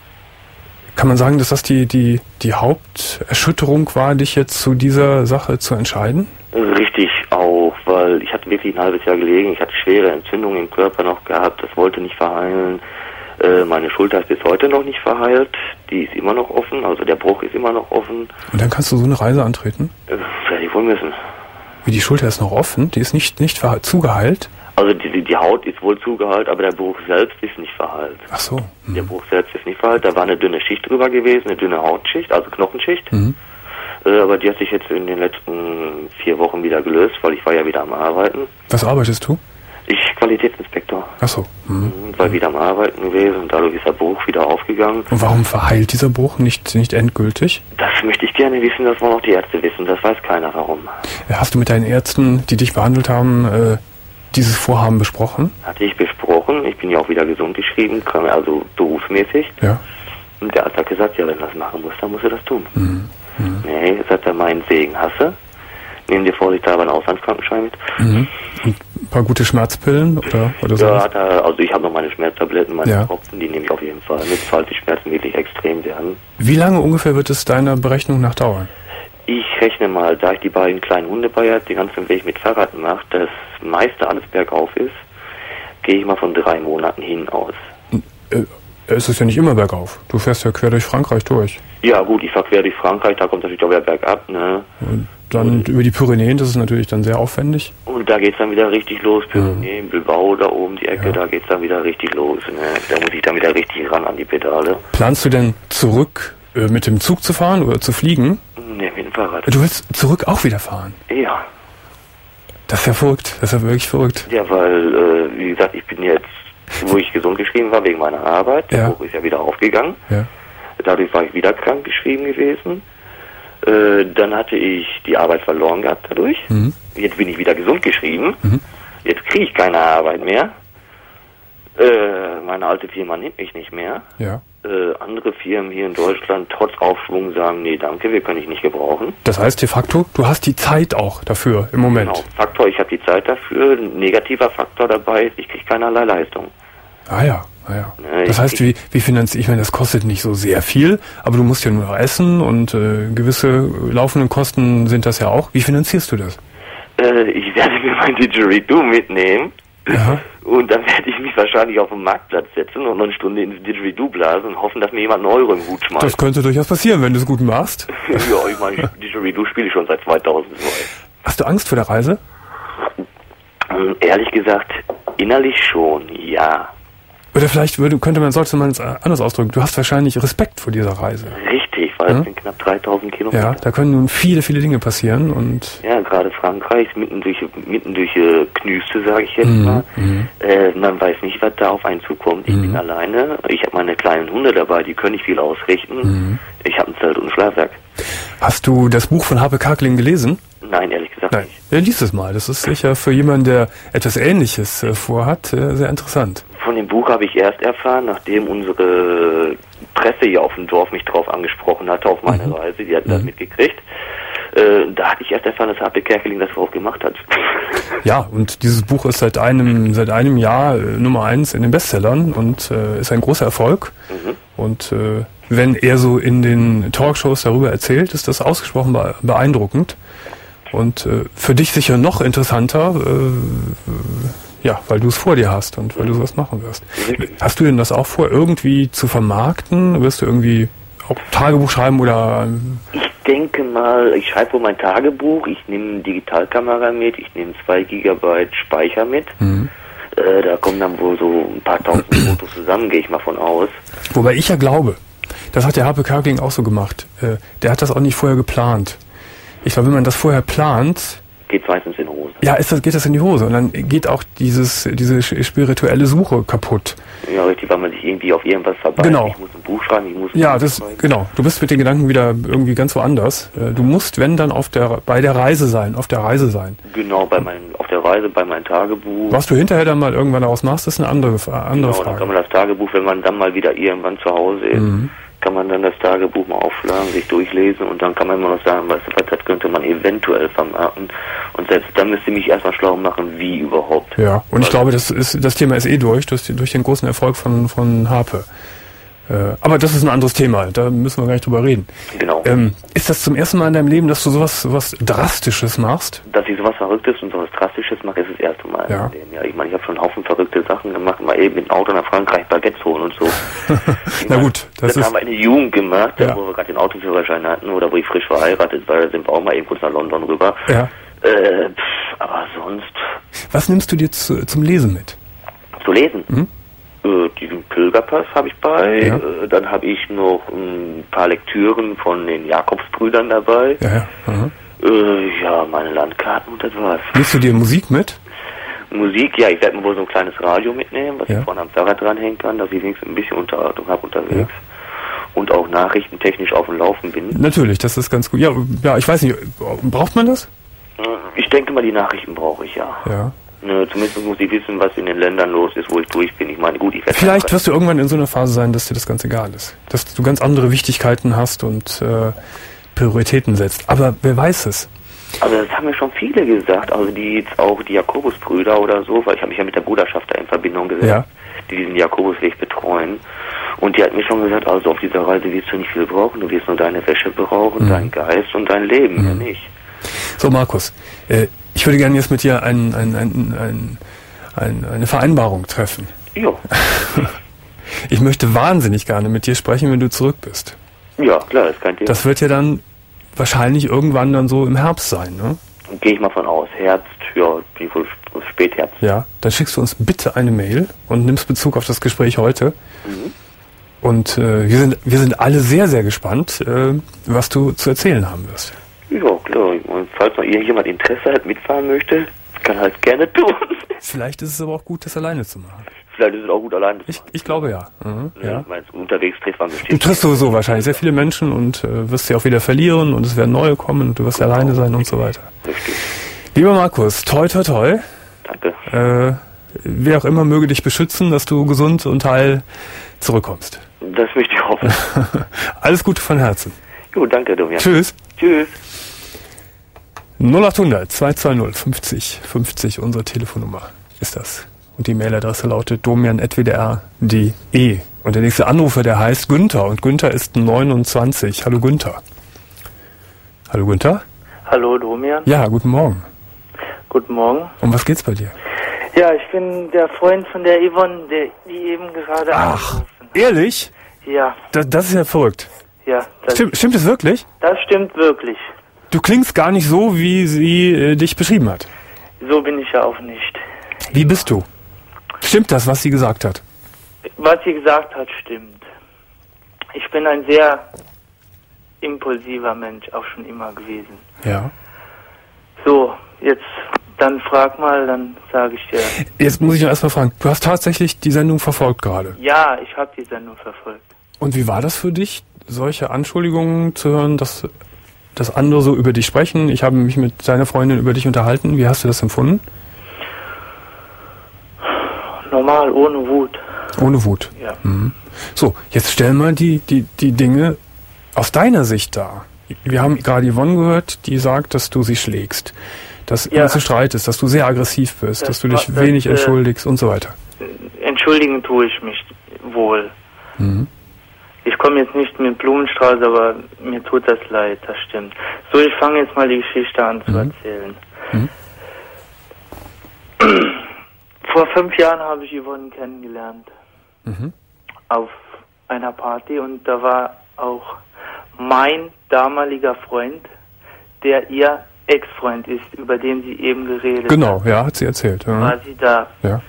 kann man sagen, dass das die, die, die Haupterschütterung war, dich jetzt zu dieser Sache zu entscheiden? Richtig auch, weil ich hatte wirklich ein halbes Jahr gelegen, ich hatte schwere Entzündungen im Körper noch gehabt, das wollte nicht verheilen. Äh, meine Schulter ist bis heute noch nicht verheilt, die ist immer noch offen, also der Bruch ist immer noch offen. Und dann kannst du so eine Reise antreten? Äh, werde ich wohl müssen. Wie, die Schulter ist noch offen? Die ist nicht, nicht verhe- zugeheilt? Also die, die Haut ist wohl zugeheilt, aber der Bruch selbst ist nicht verheilt. Ach so. Mhm. Der Bruch selbst ist nicht verheilt, da war eine dünne Schicht drüber gewesen, eine dünne Hautschicht, also Knochenschicht. Mhm. Äh, aber die hat sich jetzt in den letzten vier Wochen wieder gelöst, weil ich war ja wieder am Arbeiten. Was arbeitest du? Ich Qualitätsinspektor. Ach so. Mhm. War wieder am Arbeiten gewesen und dadurch ist der Bruch wieder aufgegangen. Und warum verheilt dieser Bruch nicht, nicht endgültig? Das möchte ich gerne wissen, das wollen auch die Ärzte wissen, das weiß keiner warum. Hast du mit deinen Ärzten, die dich behandelt haben, äh, dieses Vorhaben besprochen? Hatte ich besprochen, ich bin ja auch wieder gesund geschrieben, also berufsmäßig. Ja. Und der Arzt hat gesagt, ja, wenn du das machen musst, dann musst du das tun. Mhm. Mhm. Nee, jetzt hat er meinen Segen hasse. Nimm dir vorsichtshalber einen Auslandskrankenschein mit. Mhm. Und ein paar gute Schmerzpillen oder, oder so? Ja, hat er, also ich habe noch meine Schmerztabletten, meine ja. Tropfen, die nehme ich auf jeden Fall mit, falls die Schmerzen wirklich extrem werden. Wie lange ungefähr wird es deiner Berechnung nach dauern? Ich rechne mal, da ich die beiden kleinen Hunde bei habe, den ganzen Weg mit Fahrrad mache, das meiste alles bergauf ist, gehe ich mal von drei Monaten hin aus. Äh, es ist ja nicht immer bergauf. Du fährst ja quer durch Frankreich durch. Ja gut, ich fahre quer durch Frankreich, da kommt natürlich auch wieder bergab, ne? Und dann und über die Pyrenäen, das ist natürlich dann sehr aufwendig. Und da geht's dann wieder richtig los, Pyrenäen, mhm. Bilbao, da oben die Ecke, ja. Da geht's dann wieder richtig los, ne? Da muss ich dann wieder richtig ran an die Pedale. Planst du denn zurück äh, mit dem Zug zu fahren oder zu fliegen? Ne, mit dem Fahrrad. Du willst zurück auch wieder fahren? Ja. Das ist ja verrückt, das ist ja wirklich verrückt. Ja, weil, äh, wie gesagt, ich bin jetzt, wo ich gesund geschrieben war wegen meiner Arbeit, der ja. Bruch ist ja wieder aufgegangen. Ja. Dadurch war ich wieder krank geschrieben gewesen. Äh, dann hatte ich die Arbeit verloren gehabt dadurch. Mhm. Jetzt bin ich wieder gesund geschrieben. Mhm. Jetzt kriege ich keine Arbeit mehr. Äh, meine alte Firma nimmt mich nicht mehr. Ja. Äh, andere Firmen hier in Deutschland trotz Aufschwung sagen, nee, danke, wir können dich nicht gebrauchen. Das heißt de facto, du hast die Zeit auch dafür im Moment. Genau, Faktor, ich habe die Zeit dafür. Ein negativer Faktor dabei ist, ich kriege keinerlei Leistung. Ah ja, ah ja. Ne, das heißt, wie, wie finanziere ich, meine, das kostet nicht so sehr viel, aber du musst ja nur essen und äh, gewisse laufende Kosten sind das ja auch. Wie finanzierst du das? Äh, ich werde mir mein Didgeridoo mitnehmen. Aha. Und dann werde ich mich wahrscheinlich auf den Marktplatz setzen und noch eine Stunde ins Didgeridoo blasen und hoffen, dass mir jemand einen Euro im Hut schmeißt. Das könnte durchaus passieren, wenn du es gut machst. Ja, ich meine, Didgeridoo spiele ich schon seit zweitausendzwei. Hast du Angst vor der Reise? Ähm, ehrlich gesagt, innerlich schon, ja. Oder vielleicht würde, könnte man, sollte man es anders ausdrücken, du hast wahrscheinlich Respekt vor dieser Reise. Richtig, weil ja? es sind knapp dreitausend Kilometer. Ja, da können nun viele, viele Dinge passieren und... Ja, gerade Frankreich, mitten durch, mitten durch äh, Knüste, sage ich jetzt mhm, mal. Mhm. Äh, man weiß nicht, was da auf einen zukommt. Ich mhm. bin alleine, ich habe meine kleinen Hunde dabei, die können nicht viel ausrichten. Mhm. Ich habe ein Zelt und ein Schlafsack. Hast du das Buch von Harpe Kerkeling gelesen? Nein, ehrlich gesagt Nein. nicht. Ja, lies es mal. Das ist sicher für jemanden, der etwas Ähnliches äh, vorhat, äh, sehr interessant. Von dem Buch habe ich erst erfahren, nachdem unsere Presse hier auf dem Dorf mich drauf angesprochen hatte, auf meine mhm. Reise. Die hatten mhm. das mitgekriegt. Äh, da hatte ich erst erfahren, dass Harpe Kerkeling das auch gemacht hat. Ja, und dieses Buch ist seit einem seit einem Jahr äh, Nummer eins in den Bestsellern und äh, ist ein großer Erfolg. Mhm. Und äh, wenn er so in den Talkshows darüber erzählt, ist das ausgesprochen be- beeindruckend. Und äh, für dich sicher noch interessanter, äh, ja, weil du es vor dir hast und weil du sowas machen wirst. Hast du denn das auch vor, irgendwie zu vermarkten? Wirst du irgendwie auch Tagebuch schreiben oder... Ich denke mal, ich schreibe wohl mein Tagebuch, ich nehme eine Digitalkamera mit, ich nehme zwei Gigabyte Speicher mit. Mhm. Äh, da kommen dann wohl so ein paar tausend Fotos zusammen, gehe ich mal von aus. Wobei ich ja glaube, das hat der Harpe Kerkeling auch so gemacht. Äh, der hat das auch nicht vorher geplant. Ich glaube, wenn man das vorher plant... Geht meistens in die Hose. Ja, ist das, geht das in die Hose. Und dann geht auch dieses, diese spirituelle Suche kaputt. Ja, richtig, weil man sich irgendwie auf irgendwas verbeißt. Genau. Ich muss ein Buch schreiben, ich muss ein Ja, Buch das, schreiben. genau. Du bist mit den Gedanken wieder irgendwie ganz woanders. Du musst, wenn, dann auf der, bei der Reise sein, auf der Reise sein. Genau, bei meinen, auf der Reise, bei meinem Tagebuch. Was du hinterher dann mal irgendwann daraus machst, ist eine andere, andere genau, Frage. Dann kann man das Tagebuch, wenn man dann mal wieder irgendwann zu Hause ist, mhm. kann man dann das Tagebuch mal aufschlagen, sich durchlesen und dann kann man immer noch sagen, weißt du, das könnte man eventuell vermarkten. Und selbst dann müsste ich mich erstmal schlau machen, wie überhaupt. Ja, und ich glaube, das ist, das Thema ist eh durch, durch, durch den großen Erfolg von, von Harpe. Äh, aber das ist ein anderes Thema, da müssen wir gar nicht drüber reden. Genau. Ähm, ist das zum ersten Mal in deinem Leben, dass du sowas, sowas Drastisches machst? Dass ich sowas Verrücktes und sowas Drastisches mache, ist das erste Mal. Ja. Ja, ich meine, ich habe schon einen Haufen verrückte Sachen gemacht, mal eben mit dem Auto nach Frankreich Baguettes holen und so. Na meine, gut, das, das ist... haben wir in der Jugend gemacht, ja. wo wir gerade den Autoführerschein hatten oder wo ich frisch verheiratet war, da sind wir auch mal eben kurz nach London rüber. Ja. Äh, pff, aber sonst... Was nimmst du dir zu, zum Lesen mit? Zu lesen? Mhm. Äh, diesen Pilgerpass habe ich bei. Ja. Äh, dann habe ich noch ein paar Lektüren von den Jakobsbrüdern dabei. Ja, ja. Mhm. Äh, ja, meine Landkarten und das war's. Nimmst du dir Musik mit? Musik, ja, ich werde mir wohl so ein kleines Radio mitnehmen, was ja. ich vorne am Fahrrad dranhängen kann, dass ich wenigstens ein bisschen Unterhaltung habe unterwegs. Ja. Und auch nachrichtentechnisch auf dem Laufen bin. Natürlich, das ist ganz gut. Ja, ja, ich weiß nicht, braucht man das? Ich denke mal, die Nachrichten brauche ich, ja. Ja. Ne, zumindest muss ich wissen, was in den Ländern los ist, wo ich durch bin. Ich meine, gut, ich werde... Vielleicht wirst du irgendwann in so einer Phase sein, dass dir das ganz egal ist. Dass du ganz andere Wichtigkeiten hast und äh, Prioritäten setzt. Aber wer weiß es? Also das haben mir schon viele gesagt, also die jetzt auch die Jakobusbrüder oder so, weil ich habe mich ja mit der Bruderschaft da in Verbindung gesetzt, ja. die diesen Jakobusweg betreuen. Und die hat mir schon gesagt, also auf dieser Reise wirst du nicht viel brauchen, du wirst nur deine Wäsche brauchen, mhm. deinen Geist und dein Leben, mhm. ja nicht. So Markus, äh, ich würde gerne jetzt mit dir ein, ein, ein, ein, ein, eine Vereinbarung treffen. Ja. Ich möchte wahnsinnig gerne mit dir sprechen, wenn du zurück bist. Ja, klar, ist kein Thema. Das wird ja dann wahrscheinlich irgendwann dann so im Herbst sein, ne? Gehe ich mal von aus. Herbst, ja, Spätherbst. Ja, dann schickst du uns bitte eine Mail und nimmst Bezug auf das Gespräch heute. Mhm. Und äh, wir sind wir sind alle sehr, sehr gespannt, äh, was du zu erzählen haben wirst. Ja, klar. Und falls noch irgendjemand Interesse hat, mitfahren möchte, kann halt gerne tun. Vielleicht ist es aber auch gut, das alleine zu machen. Vielleicht ist es auch gut, alleine zu ich, machen. Ich glaube ja. Mhm, ja, ja. Ich meine, unterwegs trifft man bestimmt. Du triffst sowieso wahrscheinlich sehr viele Menschen und äh, wirst sie auch wieder verlieren und es werden neue kommen und du wirst genau. alleine sein und so weiter. Richtig. Lieber Markus, toi toi toi. Danke. Äh, wer auch immer möge dich beschützen, dass du gesund und heil zurückkommst. Das möchte ich hoffen. Alles Gute von Herzen. Gut, danke, Domian. Tschüss. Tschüss. null acht hundert zwei zwei null fünfzig fünfzig, unsere Telefonnummer ist das. Und die Mailadresse lautet domian at w d r punkt d e. Und der nächste Anrufer, der heißt Günther. Und Günther ist neunundzwanzig. Hallo Günther. Hallo Günther. Hallo Domian. Ja, guten Morgen. Guten Morgen. Um was geht's bei dir? Ja, ich bin der Freund von der Yvonne, der, die eben gerade Ach, angerufen hat. Ehrlich? Ja. Das, das ist ja verrückt. Ja. Das Stimmt, stimmt es wirklich? Das stimmt wirklich. Du klingst gar nicht so, wie sie äh, dich beschrieben hat. So bin ich ja auch nicht. Wie bist du? Stimmt das, was sie gesagt hat? Was sie gesagt hat, stimmt. Ich bin ein sehr impulsiver Mensch, auch schon immer gewesen. Ja. So, jetzt dann frag mal, dann sage ich dir. Jetzt muss ich noch erstmal fragen, du hast tatsächlich die Sendung verfolgt gerade? Ja, ich habe die Sendung verfolgt. Und wie war das für dich, solche Anschuldigungen zu hören, dass, dass andere so über dich sprechen? Ich habe mich mit deiner Freundin über dich unterhalten. Wie hast du das empfunden? Normal, ohne Wut. Ohne Wut? Ja. Mhm. So, jetzt stell mal die, die, die Dinge aus deiner Sicht dar. Wir haben gerade Yvonne gehört, die sagt, dass du sie schlägst. dass Ja. immer zu Streit ist, dass du sehr aggressiv bist, Das dass du dich war- das, wenig äh, entschuldigst und so weiter. Entschuldigen tue ich mich wohl. Mhm. Ich komme jetzt nicht mit Blumenstrauß, aber mir tut das leid, das stimmt. So, ich fange jetzt mal die Geschichte an zu Mhm. erzählen. Mhm. Vor fünf Jahren habe ich Yvonne kennengelernt. Mhm. Auf einer Party und da war auch mein damaliger Freund, der ihr Ex-Freund ist, über den sie eben geredet Genau, hat. ja, hat sie erzählt. Ja. War sie da. Ja.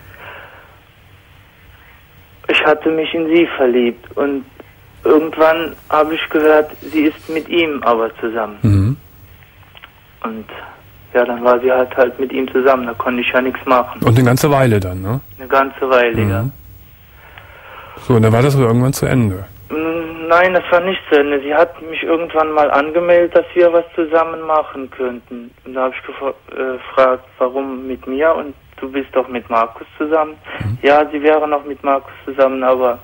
Ich hatte mich in sie verliebt und irgendwann habe ich gehört, sie ist mit ihm aber zusammen. Mhm. Und ja, dann war sie halt halt mit ihm zusammen, da konnte ich ja nichts machen. Und eine ganze Weile dann, ne? Eine ganze Weile, ja. Mhm. So, und dann war das aber irgendwann zu Ende. Mm, Nein, das war nicht zu Ende. Sie hat mich irgendwann mal angemeldet, dass wir was zusammen machen könnten. Und da habe ich gefra- äh, gefragt, warum mit mir? Und du bist doch mit Markus zusammen. Mhm. Ja, sie wäre noch mit Markus zusammen, aber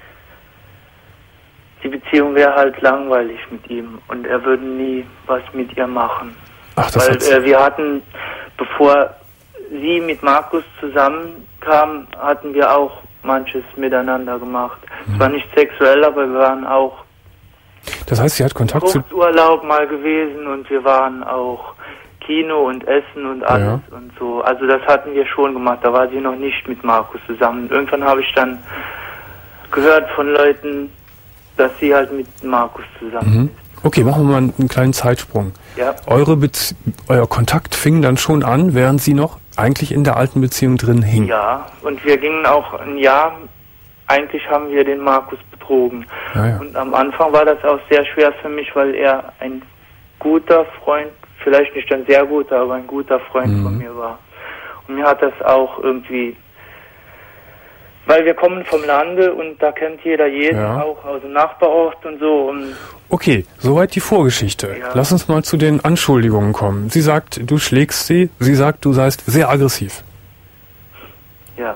die Beziehung wäre halt langweilig mit ihm. Und er würde nie was mit ihr machen. Ach, das Weil hat's. äh, wir hatten, bevor sie mit Markus zusammenkam, hatten wir auch manches miteinander gemacht. Mhm. Es war nicht sexuell, aber wir waren auch Das heißt, sie hat Kontakt zu... Kurzurlaub mal gewesen und wir waren auch Kino und Essen und alles Ja. und so. Also das hatten wir schon gemacht. Da war sie noch nicht mit Markus zusammen. Irgendwann habe ich dann gehört von Leuten, dass sie halt mit Markus zusammen Mhm. ist. Okay, machen wir mal einen kleinen Zeitsprung. Ja. Eure Bezie euer Kontakt fing dann schon an, während sie noch eigentlich in der alten Beziehung drin hing. Ja, und wir gingen auch ein Jahr, eigentlich haben wir den Markus betrogen. Ja, ja. Und am Anfang war das auch sehr schwer für mich, weil er ein guter Freund, vielleicht nicht ein sehr guter, aber ein guter Freund Mhm. von mir war. Und mir hat das auch irgendwie, weil wir kommen vom Lande und da kennt jeder jeden, Ja. auch aus dem Nachbarort und so. Und Okay, soweit die Vorgeschichte. Ja. Lass uns mal zu den Anschuldigungen kommen. Sie sagt, du schlägst sie. Sie sagt, du seist sehr aggressiv. ja,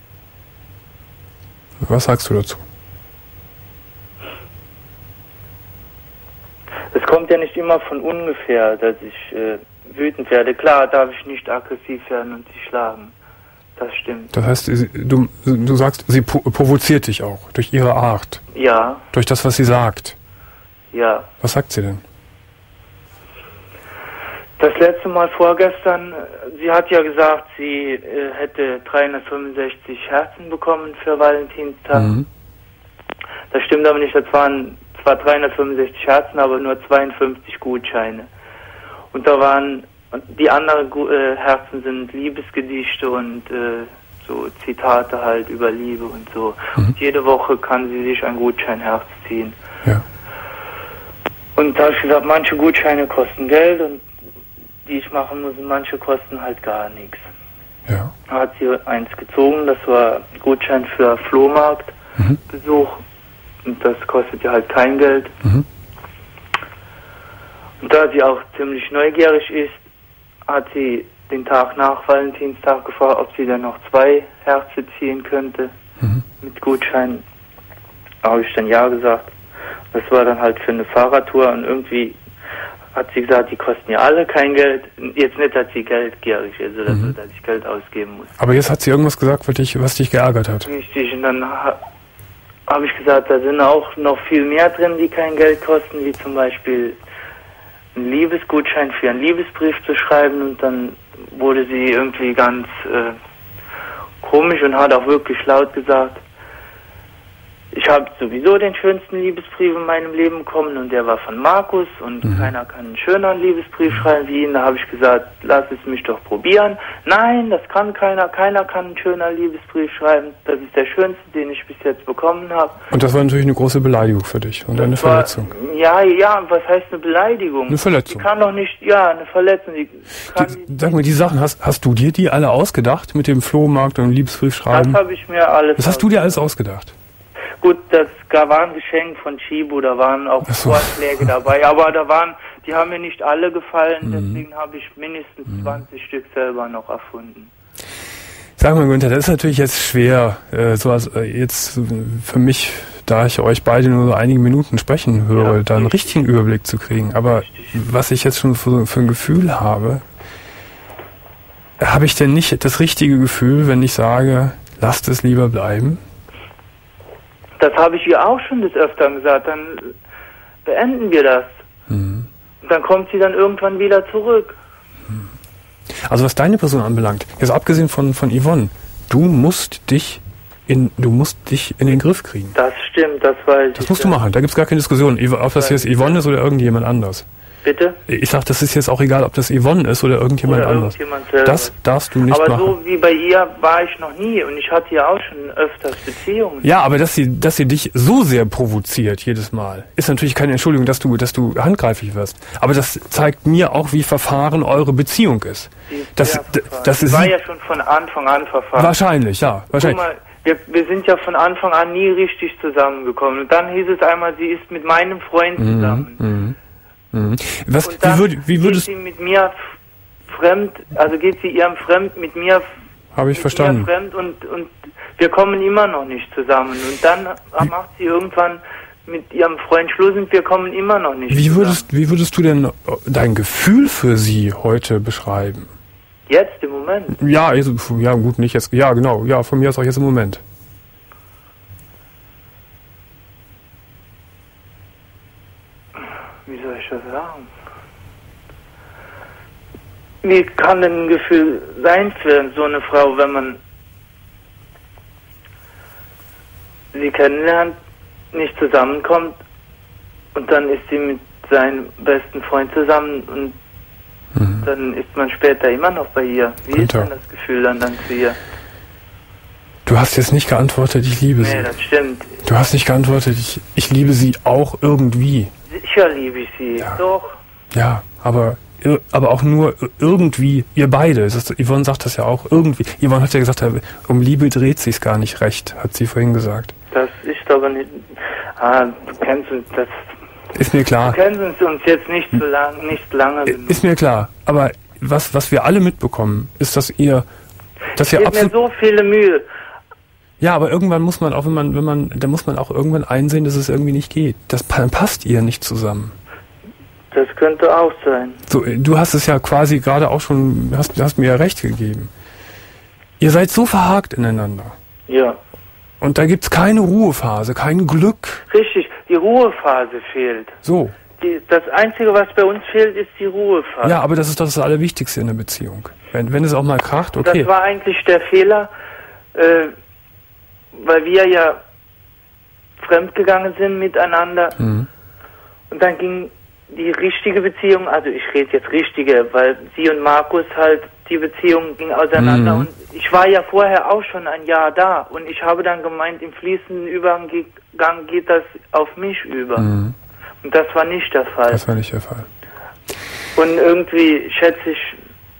Was sagst du dazu? es kommt ja nicht immer von ungefähr, dass ich äh, wütend werde. Klar darf ich nicht aggressiv werden und sie schlagen. Das stimmt. Das heißt, sie- du, du sagst, sie po- provoziert dich auch durch ihre Art, Ja, durch das, was sie sagt. ja. Was sagt sie denn? Das letzte Mal vorgestern, äh, sie hat ja gesagt, sie äh, hätte dreihundertfünfundsechzig Herzen bekommen für Valentinstag. Mhm. Das stimmt aber nicht, das waren zwar dreihundertfünfundsechzig Herzen, aber nur zweiundfünfzig Gutscheine. Und da waren, und die anderen Gu- äh, Herzen sind Liebesgedichte und äh, so Zitate halt über Liebe und so. Mhm. Und jede Woche kann sie sich ein Gutscheinherz ziehen. Ja. Und da habe ich gesagt, manche Gutscheine kosten Geld und die ich machen muss, und manche kosten halt gar nichts. Ja. Da hat sie eins gezogen, das war Gutschein für Flohmarktbesuch. Und das kostet ja halt kein Geld. Mhm. Und da sie auch ziemlich neugierig ist, hat sie den Tag nach Valentinstag gefragt, ob sie dann noch zwei Herzen ziehen könnte Mhm. mit Gutschein. Da habe ich dann ja gesagt. Das war dann halt für eine Fahrradtour und irgendwie hat sie gesagt, die kosten ja alle kein Geld. Jetzt nicht, dass sie geldgierig ist oder Mhm. so, dass ich Geld ausgeben muss. Aber jetzt hat sie irgendwas gesagt, was dich, was dich geärgert hat. Richtig, und dann ha habe ich gesagt, da sind auch noch viel mehr drin, die kein Geld kosten, wie zum Beispiel einen Liebesgutschein für einen Liebesbrief zu schreiben. Und dann wurde sie irgendwie ganz äh, komisch und hat auch wirklich laut gesagt, ich habe sowieso den schönsten Liebesbrief in meinem Leben bekommen und der war von Markus und Mhm. keiner kann einen schöneren Liebesbrief schreiben wie ihn. Da habe ich gesagt, lass es mich doch probieren. Nein, das kann keiner. Keiner kann einen schöneren Liebesbrief schreiben. Das ist der schönste, den ich bis jetzt bekommen habe. Und das war natürlich eine große Beleidigung für dich und eine Das war- Verletzung. Ja, ja, was heißt eine Beleidigung? Eine Verletzung. Die kann doch nicht, ja, eine Verletzung. Die kann, Die, sag mal, die Sachen, hast, hast du dir die alle ausgedacht mit dem Flohmarkt und dem Liebesbrief das schreiben? habe ich mir alles... Das hast du dir alles ausgedacht? Gut, das gar war ein Geschenk von Chibo, da waren auch Ach so. Vorschläge dabei, aber da waren, die haben mir nicht alle gefallen, Mhm. deswegen habe ich mindestens zwanzig Stück selber noch erfunden. Sag mal, Günther, das ist natürlich jetzt schwer, äh, so als, äh, jetzt äh, für mich, da ich euch beide nur so einige Minuten sprechen höre, Ja, da einen richtig. richtigen Überblick zu kriegen. Aber was ich jetzt schon für, für ein Gefühl habe, habe ich denn nicht das richtige Gefühl, wenn ich sage, lasst es lieber bleiben? Das habe ich ihr auch schon des Öfteren gesagt. Dann beenden wir das. Mhm. Und dann kommt sie dann irgendwann wieder zurück. Also was deine Person anbelangt, jetzt abgesehen von, von Yvonne, du musst dich in, du musst dich in den Griff kriegen. Das stimmt, das weiß ich. Das musst du machen, da gibt's gar keine Diskussion, ob das jetzt Yvonne ist oder irgendjemand anders. Bitte? Ich sag, das ist jetzt auch egal, ob das Yvonne ist oder irgendjemand oder anders. Irgendjemand selber. Das darfst du nicht aber machen. Aber so wie bei ihr war ich noch nie und ich hatte ja auch schon öfters Beziehungen. Ja, aber dass sie, dass sie dich so sehr provoziert jedes Mal, ist natürlich keine Entschuldigung, dass du, dass du handgreiflich wirst. Aber das zeigt mir auch, wie verfahren eure Beziehung ist. Die das, ist d- das ist war ja schon von Anfang an verfahren. Wahrscheinlich, ja. Wahrscheinlich. Guck mal, wir, wir sind ja von Anfang an nie richtig zusammengekommen. Und dann hieß es einmal, sie ist mit meinem Freund zusammen. Mhm, mh. Mhm. Was, und dann wie, würd, wie würdest geht sie mit mir f- fremd, also geht sie ihrem Fremd mit mir, f- Habe ich mit verstanden. mir fremd und, und wir kommen immer noch nicht zusammen. Und dann Wie- macht sie irgendwann mit ihrem Freund Schluss und wir kommen immer noch nicht Wie zusammen. würdest, wie würdest du denn dein Gefühl für sie heute beschreiben? Jetzt im Moment? Ja, also, ja gut, nicht jetzt. Ja, genau. Ja, von mir aus auch jetzt im Moment. Wie soll ich das sagen? Wie kann denn ein Gefühl sein für so eine Frau, wenn man sie kennenlernt, nicht zusammenkommt und dann ist sie mit seinem besten Freund zusammen und Mhm. dann ist man später immer noch bei ihr. Wie Günther. ist denn das Gefühl dann, dann zu ihr? Du hast jetzt nicht geantwortet, ich liebe Nee, sie. das stimmt. Du hast nicht geantwortet, ich, ich liebe sie auch irgendwie. Sicher liebe ich sie. Ja. Doch. Ja, aber, ir- aber auch nur irgendwie, ihr beide. Das ist, Yvonne sagt das ja auch irgendwie. Yvonne hat ja gesagt, um Liebe dreht sich's gar nicht recht, hat sie vorhin gesagt. Das ist aber nicht... Ah, du kennst uns, das... Ist mir klar. Du kennst uns, uns jetzt nicht so lang, nicht lange genug. Ist mir klar. Aber was, was wir alle mitbekommen, ist, dass ihr, dass ihr Ich gebe mir absolut... so viele Mühe. Ja, aber irgendwann muss man auch, wenn man, wenn man, da muss man auch irgendwann einsehen, dass es irgendwie nicht geht. Das pa- passt ihr nicht zusammen. Das könnte auch sein. So, du hast es ja quasi gerade auch schon, hast, hast mir ja recht gegeben. Ihr seid so verhakt ineinander. Ja. Und da gibt's keine Ruhephase, kein Glück. Richtig, die Ruhephase fehlt. So. Die, das Einzige, was bei uns fehlt, ist die Ruhephase. Ja, aber das ist doch das Allerwichtigste in der Beziehung. Wenn, wenn es auch mal kracht, Und okay. das war eigentlich der Fehler, äh, weil wir ja fremdgegangen sind miteinander. Mhm. Und dann ging die richtige Beziehung, also ich rede jetzt richtige, weil sie und Markus halt, die Beziehung ging auseinander. Mhm. Und ich war ja vorher auch schon ein Jahr da. Und ich habe dann gemeint, im fließenden Übergang geht das auf mich über. Mhm. Und das war nicht der Fall. Das war nicht der Fall. Und irgendwie schätze ich,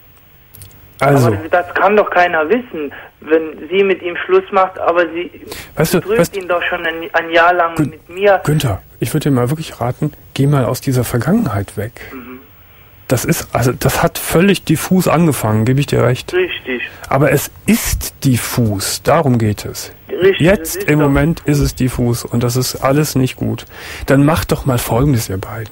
Also, aber das kann doch keiner wissen, wenn sie mit ihm Schluss macht, aber sie Weißt du, betrügt weißt- ihn doch schon ein, ein Jahr lang Gün- mit mir. Günther, ich würde dir mal wirklich raten, geh mal aus dieser Vergangenheit weg. Mhm. Das ist, also das hat völlig diffus angefangen, gebe ich dir recht. Richtig. Aber es ist diffus, darum geht es. Richtig, es Jetzt ist im doch- Moment ist es diffus und das ist alles nicht gut. Dann macht doch mal Folgendes, ihr beiden.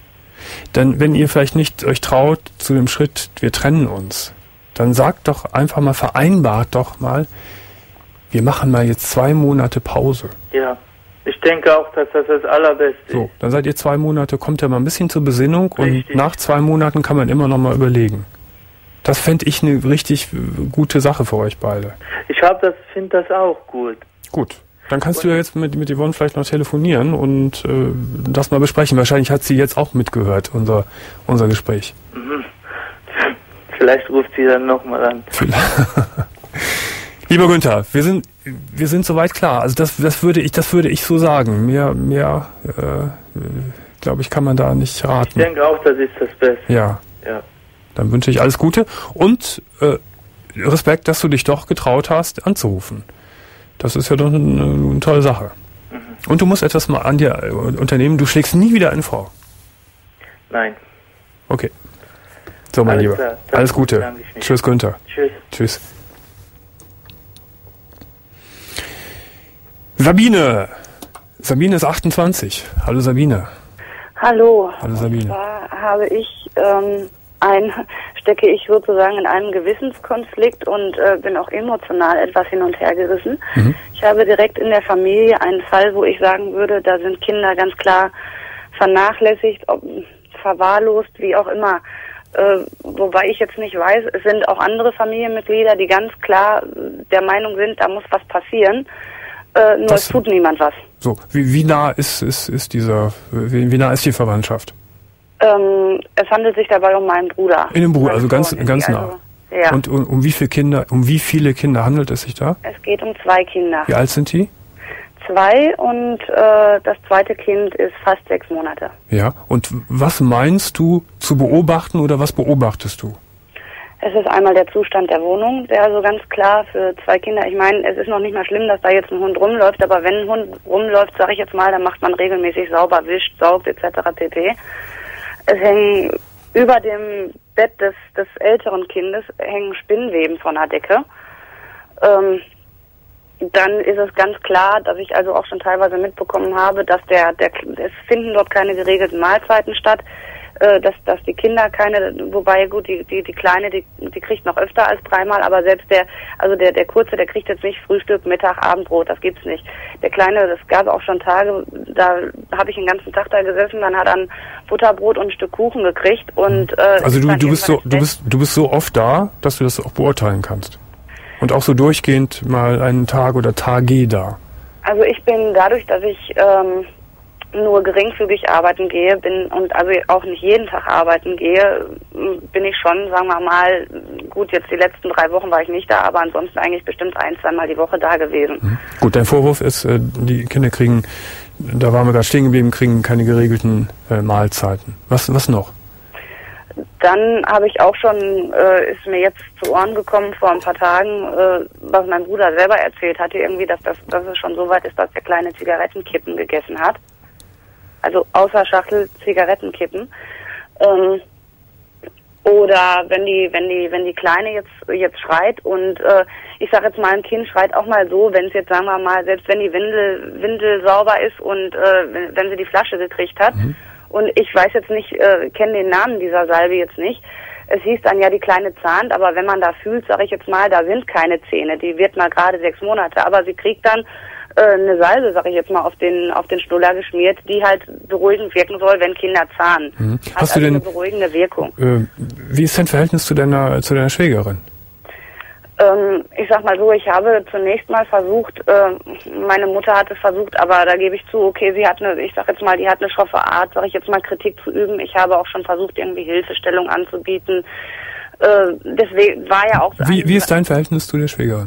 Dann, wenn ihr vielleicht nicht euch traut zu dem Schritt, wir trennen uns, dann sagt doch einfach mal, vereinbart doch mal, wir machen mal jetzt zwei Monate Pause. Ja. Ich denke auch, dass das das Allerbeste So, ist. dann seid ihr zwei Monate, kommt ihr mal ein bisschen zur Besinnung und Richtig. nach zwei Monaten kann man immer noch mal überlegen. Das fände ich eine richtig äh, gute Sache für euch beide. Ich habe das, finde das auch gut. Gut. Dann kannst du ja jetzt mit, mit Yvonne vielleicht noch telefonieren und äh, das mal besprechen. Wahrscheinlich hat sie jetzt auch mitgehört, unser, unser Gespräch. Mhm. Vielleicht ruft sie dann nochmal an. Lieber Günther, wir sind, wir sind soweit klar. Also das, das würde ich, das würde ich so sagen. Mehr, mehr, äh, glaube ich, kann man da nicht Ich raten. denke auch, das ist das Beste. Ja. Ja. Dann wünsche ich alles Gute und äh, Respekt, dass du dich doch getraut hast, anzurufen. Das ist ja doch eine, eine tolle Sache. Mhm. Und du musst etwas mal an dir äh, unternehmen. Du schlägst nie wieder eine Frau. Nein. Okay. So, mein Alles Lieber. klar. Danke, Alles Gute. danke ich mich. Tschüss, Günther. Tschüss. Tschüss. Sabine. Sabine ist achtundzwanzig. Hallo, Sabine. Hallo. Hallo, Sabine. Und zwar habe ich ähm, einen stecke ich sozusagen in einem Gewissenskonflikt und äh, bin auch emotional etwas hin und her gerissen. Mhm. Ich habe direkt in der Familie einen Fall, wo ich sagen würde, da sind Kinder ganz klar vernachlässigt, ob, verwahrlost, wie auch immer. Äh, wobei ich jetzt nicht weiß, es sind auch andere Familienmitglieder, die ganz klar der Meinung sind, da muss was passieren. Äh, nur das, es tut niemand was. So, wie, wie nah ist, ist, ist dieser, wie, wie nah ist die Verwandtschaft? Ähm, es handelt sich dabei um meinen Bruder. In dem Bruder, also ganz, ganz nah. Also, ja. Und um, um wie viele Kinder, um wie viele Kinder handelt es sich da? Es geht um zwei Kinder. Wie alt sind die? Zwei und äh, das zweite Kind ist fast sechs Monate. Ja, und was meinst du zu beobachten oder was beobachtest du? Es ist einmal der Zustand der Wohnung, der also ganz klar für zwei Kinder, ich meine, es ist noch nicht mal schlimm, dass da jetzt ein Hund rumläuft, aber wenn ein Hund rumläuft, sage ich jetzt mal, dann macht man regelmäßig sauber, wischt, saugt et cetera pp. Es hängen über dem Bett des, des älteren Kindes hängen Spinnweben von der Decke. Ähm, dann ist es ganz klar, dass ich also auch schon teilweise mitbekommen habe, dass der, der es finden dort keine geregelten Mahlzeiten statt, äh, dass, dass die Kinder keine, wobei gut, die, die, die Kleine, die, die kriegt noch öfter als dreimal, aber selbst der, also der, der Kurze, der kriegt jetzt nicht Frühstück, Mittag, Abendbrot, das gibt's nicht. Der Kleine, das gab auch schon Tage, da habe ich den ganzen Tag da gesessen, dann hat er ein Butterbrot und ein Stück Kuchen gekriegt und äh, also du, du bist so, du bist, du bist so oft da, dass du das auch beurteilen kannst. Und auch so durchgehend mal einen Tag oder Tage da? Also ich bin dadurch, dass ich ähm, nur geringfügig arbeiten gehe bin und also auch nicht jeden Tag arbeiten gehe, bin ich schon, sagen wir mal, gut, jetzt die letzten drei Wochen war ich nicht da, aber ansonsten eigentlich bestimmt ein, zweimal die Woche da gewesen. Mhm. Gut, dein Vorwurf ist, äh, die Kinder kriegen, da waren wir gerade stehen geblieben, kriegen keine geregelten äh, Mahlzeiten. Was, was noch? Dann habe ich auch schon, äh, ist mir jetzt zu Ohren gekommen vor ein paar Tagen, äh, was mein Bruder selber erzählt hatte, irgendwie, dass, das, dass es schon so weit ist, dass der kleine Zigarettenkippen gegessen hat. Also außer Schachtel Zigarettenkippen. Ähm, oder wenn die, wenn die, wenn die Kleine jetzt jetzt schreit und äh, ich sage jetzt mal, ein Kind schreit auch mal so, wenn es jetzt, sagen wir mal, selbst wenn die Windel, Windel sauber ist und äh, wenn, wenn sie die Flasche gekriegt hat. Mhm. Und ich weiß jetzt nicht, äh, kenne den Namen dieser Salbe jetzt nicht. Es hieß dann ja, die Kleine zahnt, aber wenn man da fühlt, sage ich jetzt mal, da sind keine Zähne. Die wird mal gerade sechs Monate, aber sie kriegt dann äh, eine Salbe, sage ich jetzt mal, auf den auf den Schnuller geschmiert, die halt beruhigend wirken soll, wenn Kinder zahnen. Mhm. Hat Hast also du denn eine beruhigende Wirkung. Äh, wie ist dein Verhältnis zu deiner zu deiner Schwägerin? Ähm, ich sag mal so, ich habe zunächst mal versucht, äh, meine Mutter hat es versucht, aber da gebe ich zu, okay, sie hat eine, ich sag jetzt mal, die hat eine schroffe Art, sag ich jetzt mal, Kritik zu üben. Ich habe auch schon versucht, irgendwie Hilfestellung anzubieten. Äh, deswegen war ja auch... Wie, wie ist dein Verhältnis zu der Schwägerin?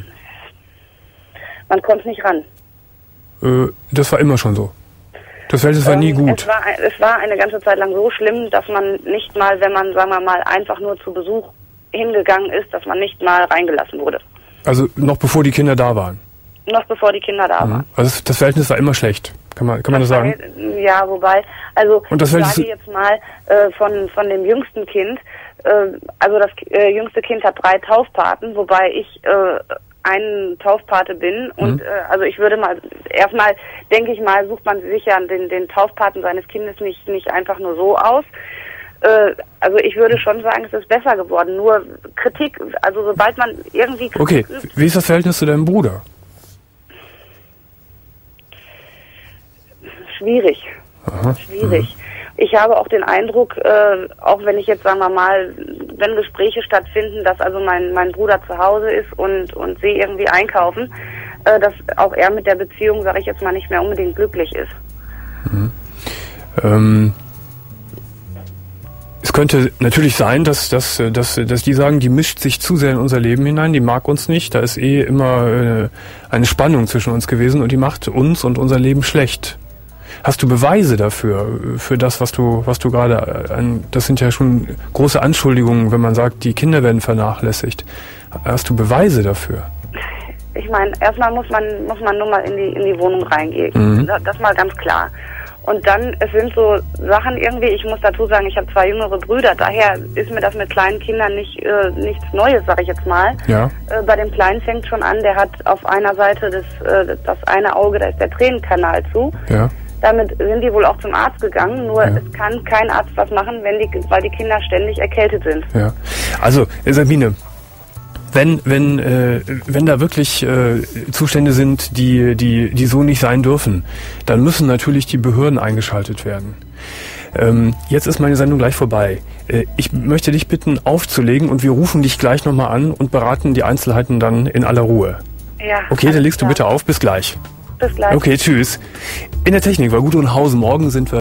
Man kommt nicht ran. Äh, das war immer schon so? Das Verhältnis war ähm, nie gut? Es war, es war eine ganze Zeit lang so schlimm, dass man nicht mal, wenn man, sagen wir mal, einfach nur zu Besuch hingegangen ist, dass man nicht mal reingelassen wurde. Also noch bevor die Kinder da waren? Noch bevor die Kinder da mhm. waren. Also das Verhältnis war immer schlecht, kann man, kann man das sagen? Ja, wobei, also und das ich sage jetzt mal äh, von von dem jüngsten Kind, äh, also das äh, jüngste Kind hat drei Taufpaten, wobei ich äh, ein Taufpate bin und mhm. äh, also ich würde mal, erstmal denke ich mal, sucht man sich ja den, den Taufpaten seines Kindes nicht, nicht einfach nur so aus. Also ich würde schon sagen, es ist besser geworden. Nur Kritik, also sobald man irgendwie Kritik Okay, übt, wie ist das Verhältnis zu deinem Bruder? Schwierig. Aha. Schwierig. Mhm. Ich habe auch den Eindruck, äh, auch wenn ich jetzt, sagen wir mal, wenn Gespräche stattfinden, dass also mein mein Bruder zu Hause ist und und sie irgendwie einkaufen, äh, dass auch er mit der Beziehung, sage ich jetzt mal, nicht mehr unbedingt glücklich ist. Mhm. Ähm... Es könnte natürlich sein, dass, dass, dass, dass die sagen, die mischt sich zu sehr in unser Leben hinein, die mag uns nicht, da ist eh immer äh, eine Spannung zwischen uns gewesen und die macht uns und unser Leben schlecht. Hast du Beweise dafür, für das, was du, was du gerade, an, das sind ja schon große Anschuldigungen, wenn man sagt, die Kinder werden vernachlässigt. Hast du Beweise dafür? Ich meine, erstmal muss man, muss man nur mal in die, in die Wohnung reingehen. Mhm. Das mal ganz klar. Und dann, es sind so Sachen irgendwie, ich muss dazu sagen, ich habe zwei jüngere Brüder, daher ist mir das mit kleinen Kindern nicht äh, nichts Neues, sage ich jetzt mal. Ja. Äh, bei dem Kleinen fängt schon an, der hat auf einer Seite das, äh, das eine Auge, da ist der Tränenkanal zu. Ja. Damit sind die wohl auch zum Arzt gegangen, nur ja. es kann kein Arzt was machen, wenn die, weil die Kinder ständig erkältet sind. Ja, also Sabine, wenn wenn äh, wenn da wirklich äh, Zustände sind, die die die so nicht sein dürfen, dann müssen natürlich die Behörden eingeschaltet werden. Ähm, jetzt ist meine Sendung gleich vorbei. Äh, ich möchte dich bitten, aufzulegen und wir rufen dich gleich nochmal an und beraten die Einzelheiten dann in aller Ruhe. Ja. Okay, dann legst du bitte auf. Bis gleich. Bis gleich. Okay, tschüss. In der Technik war Gudrun Hausen. Morgen sind wir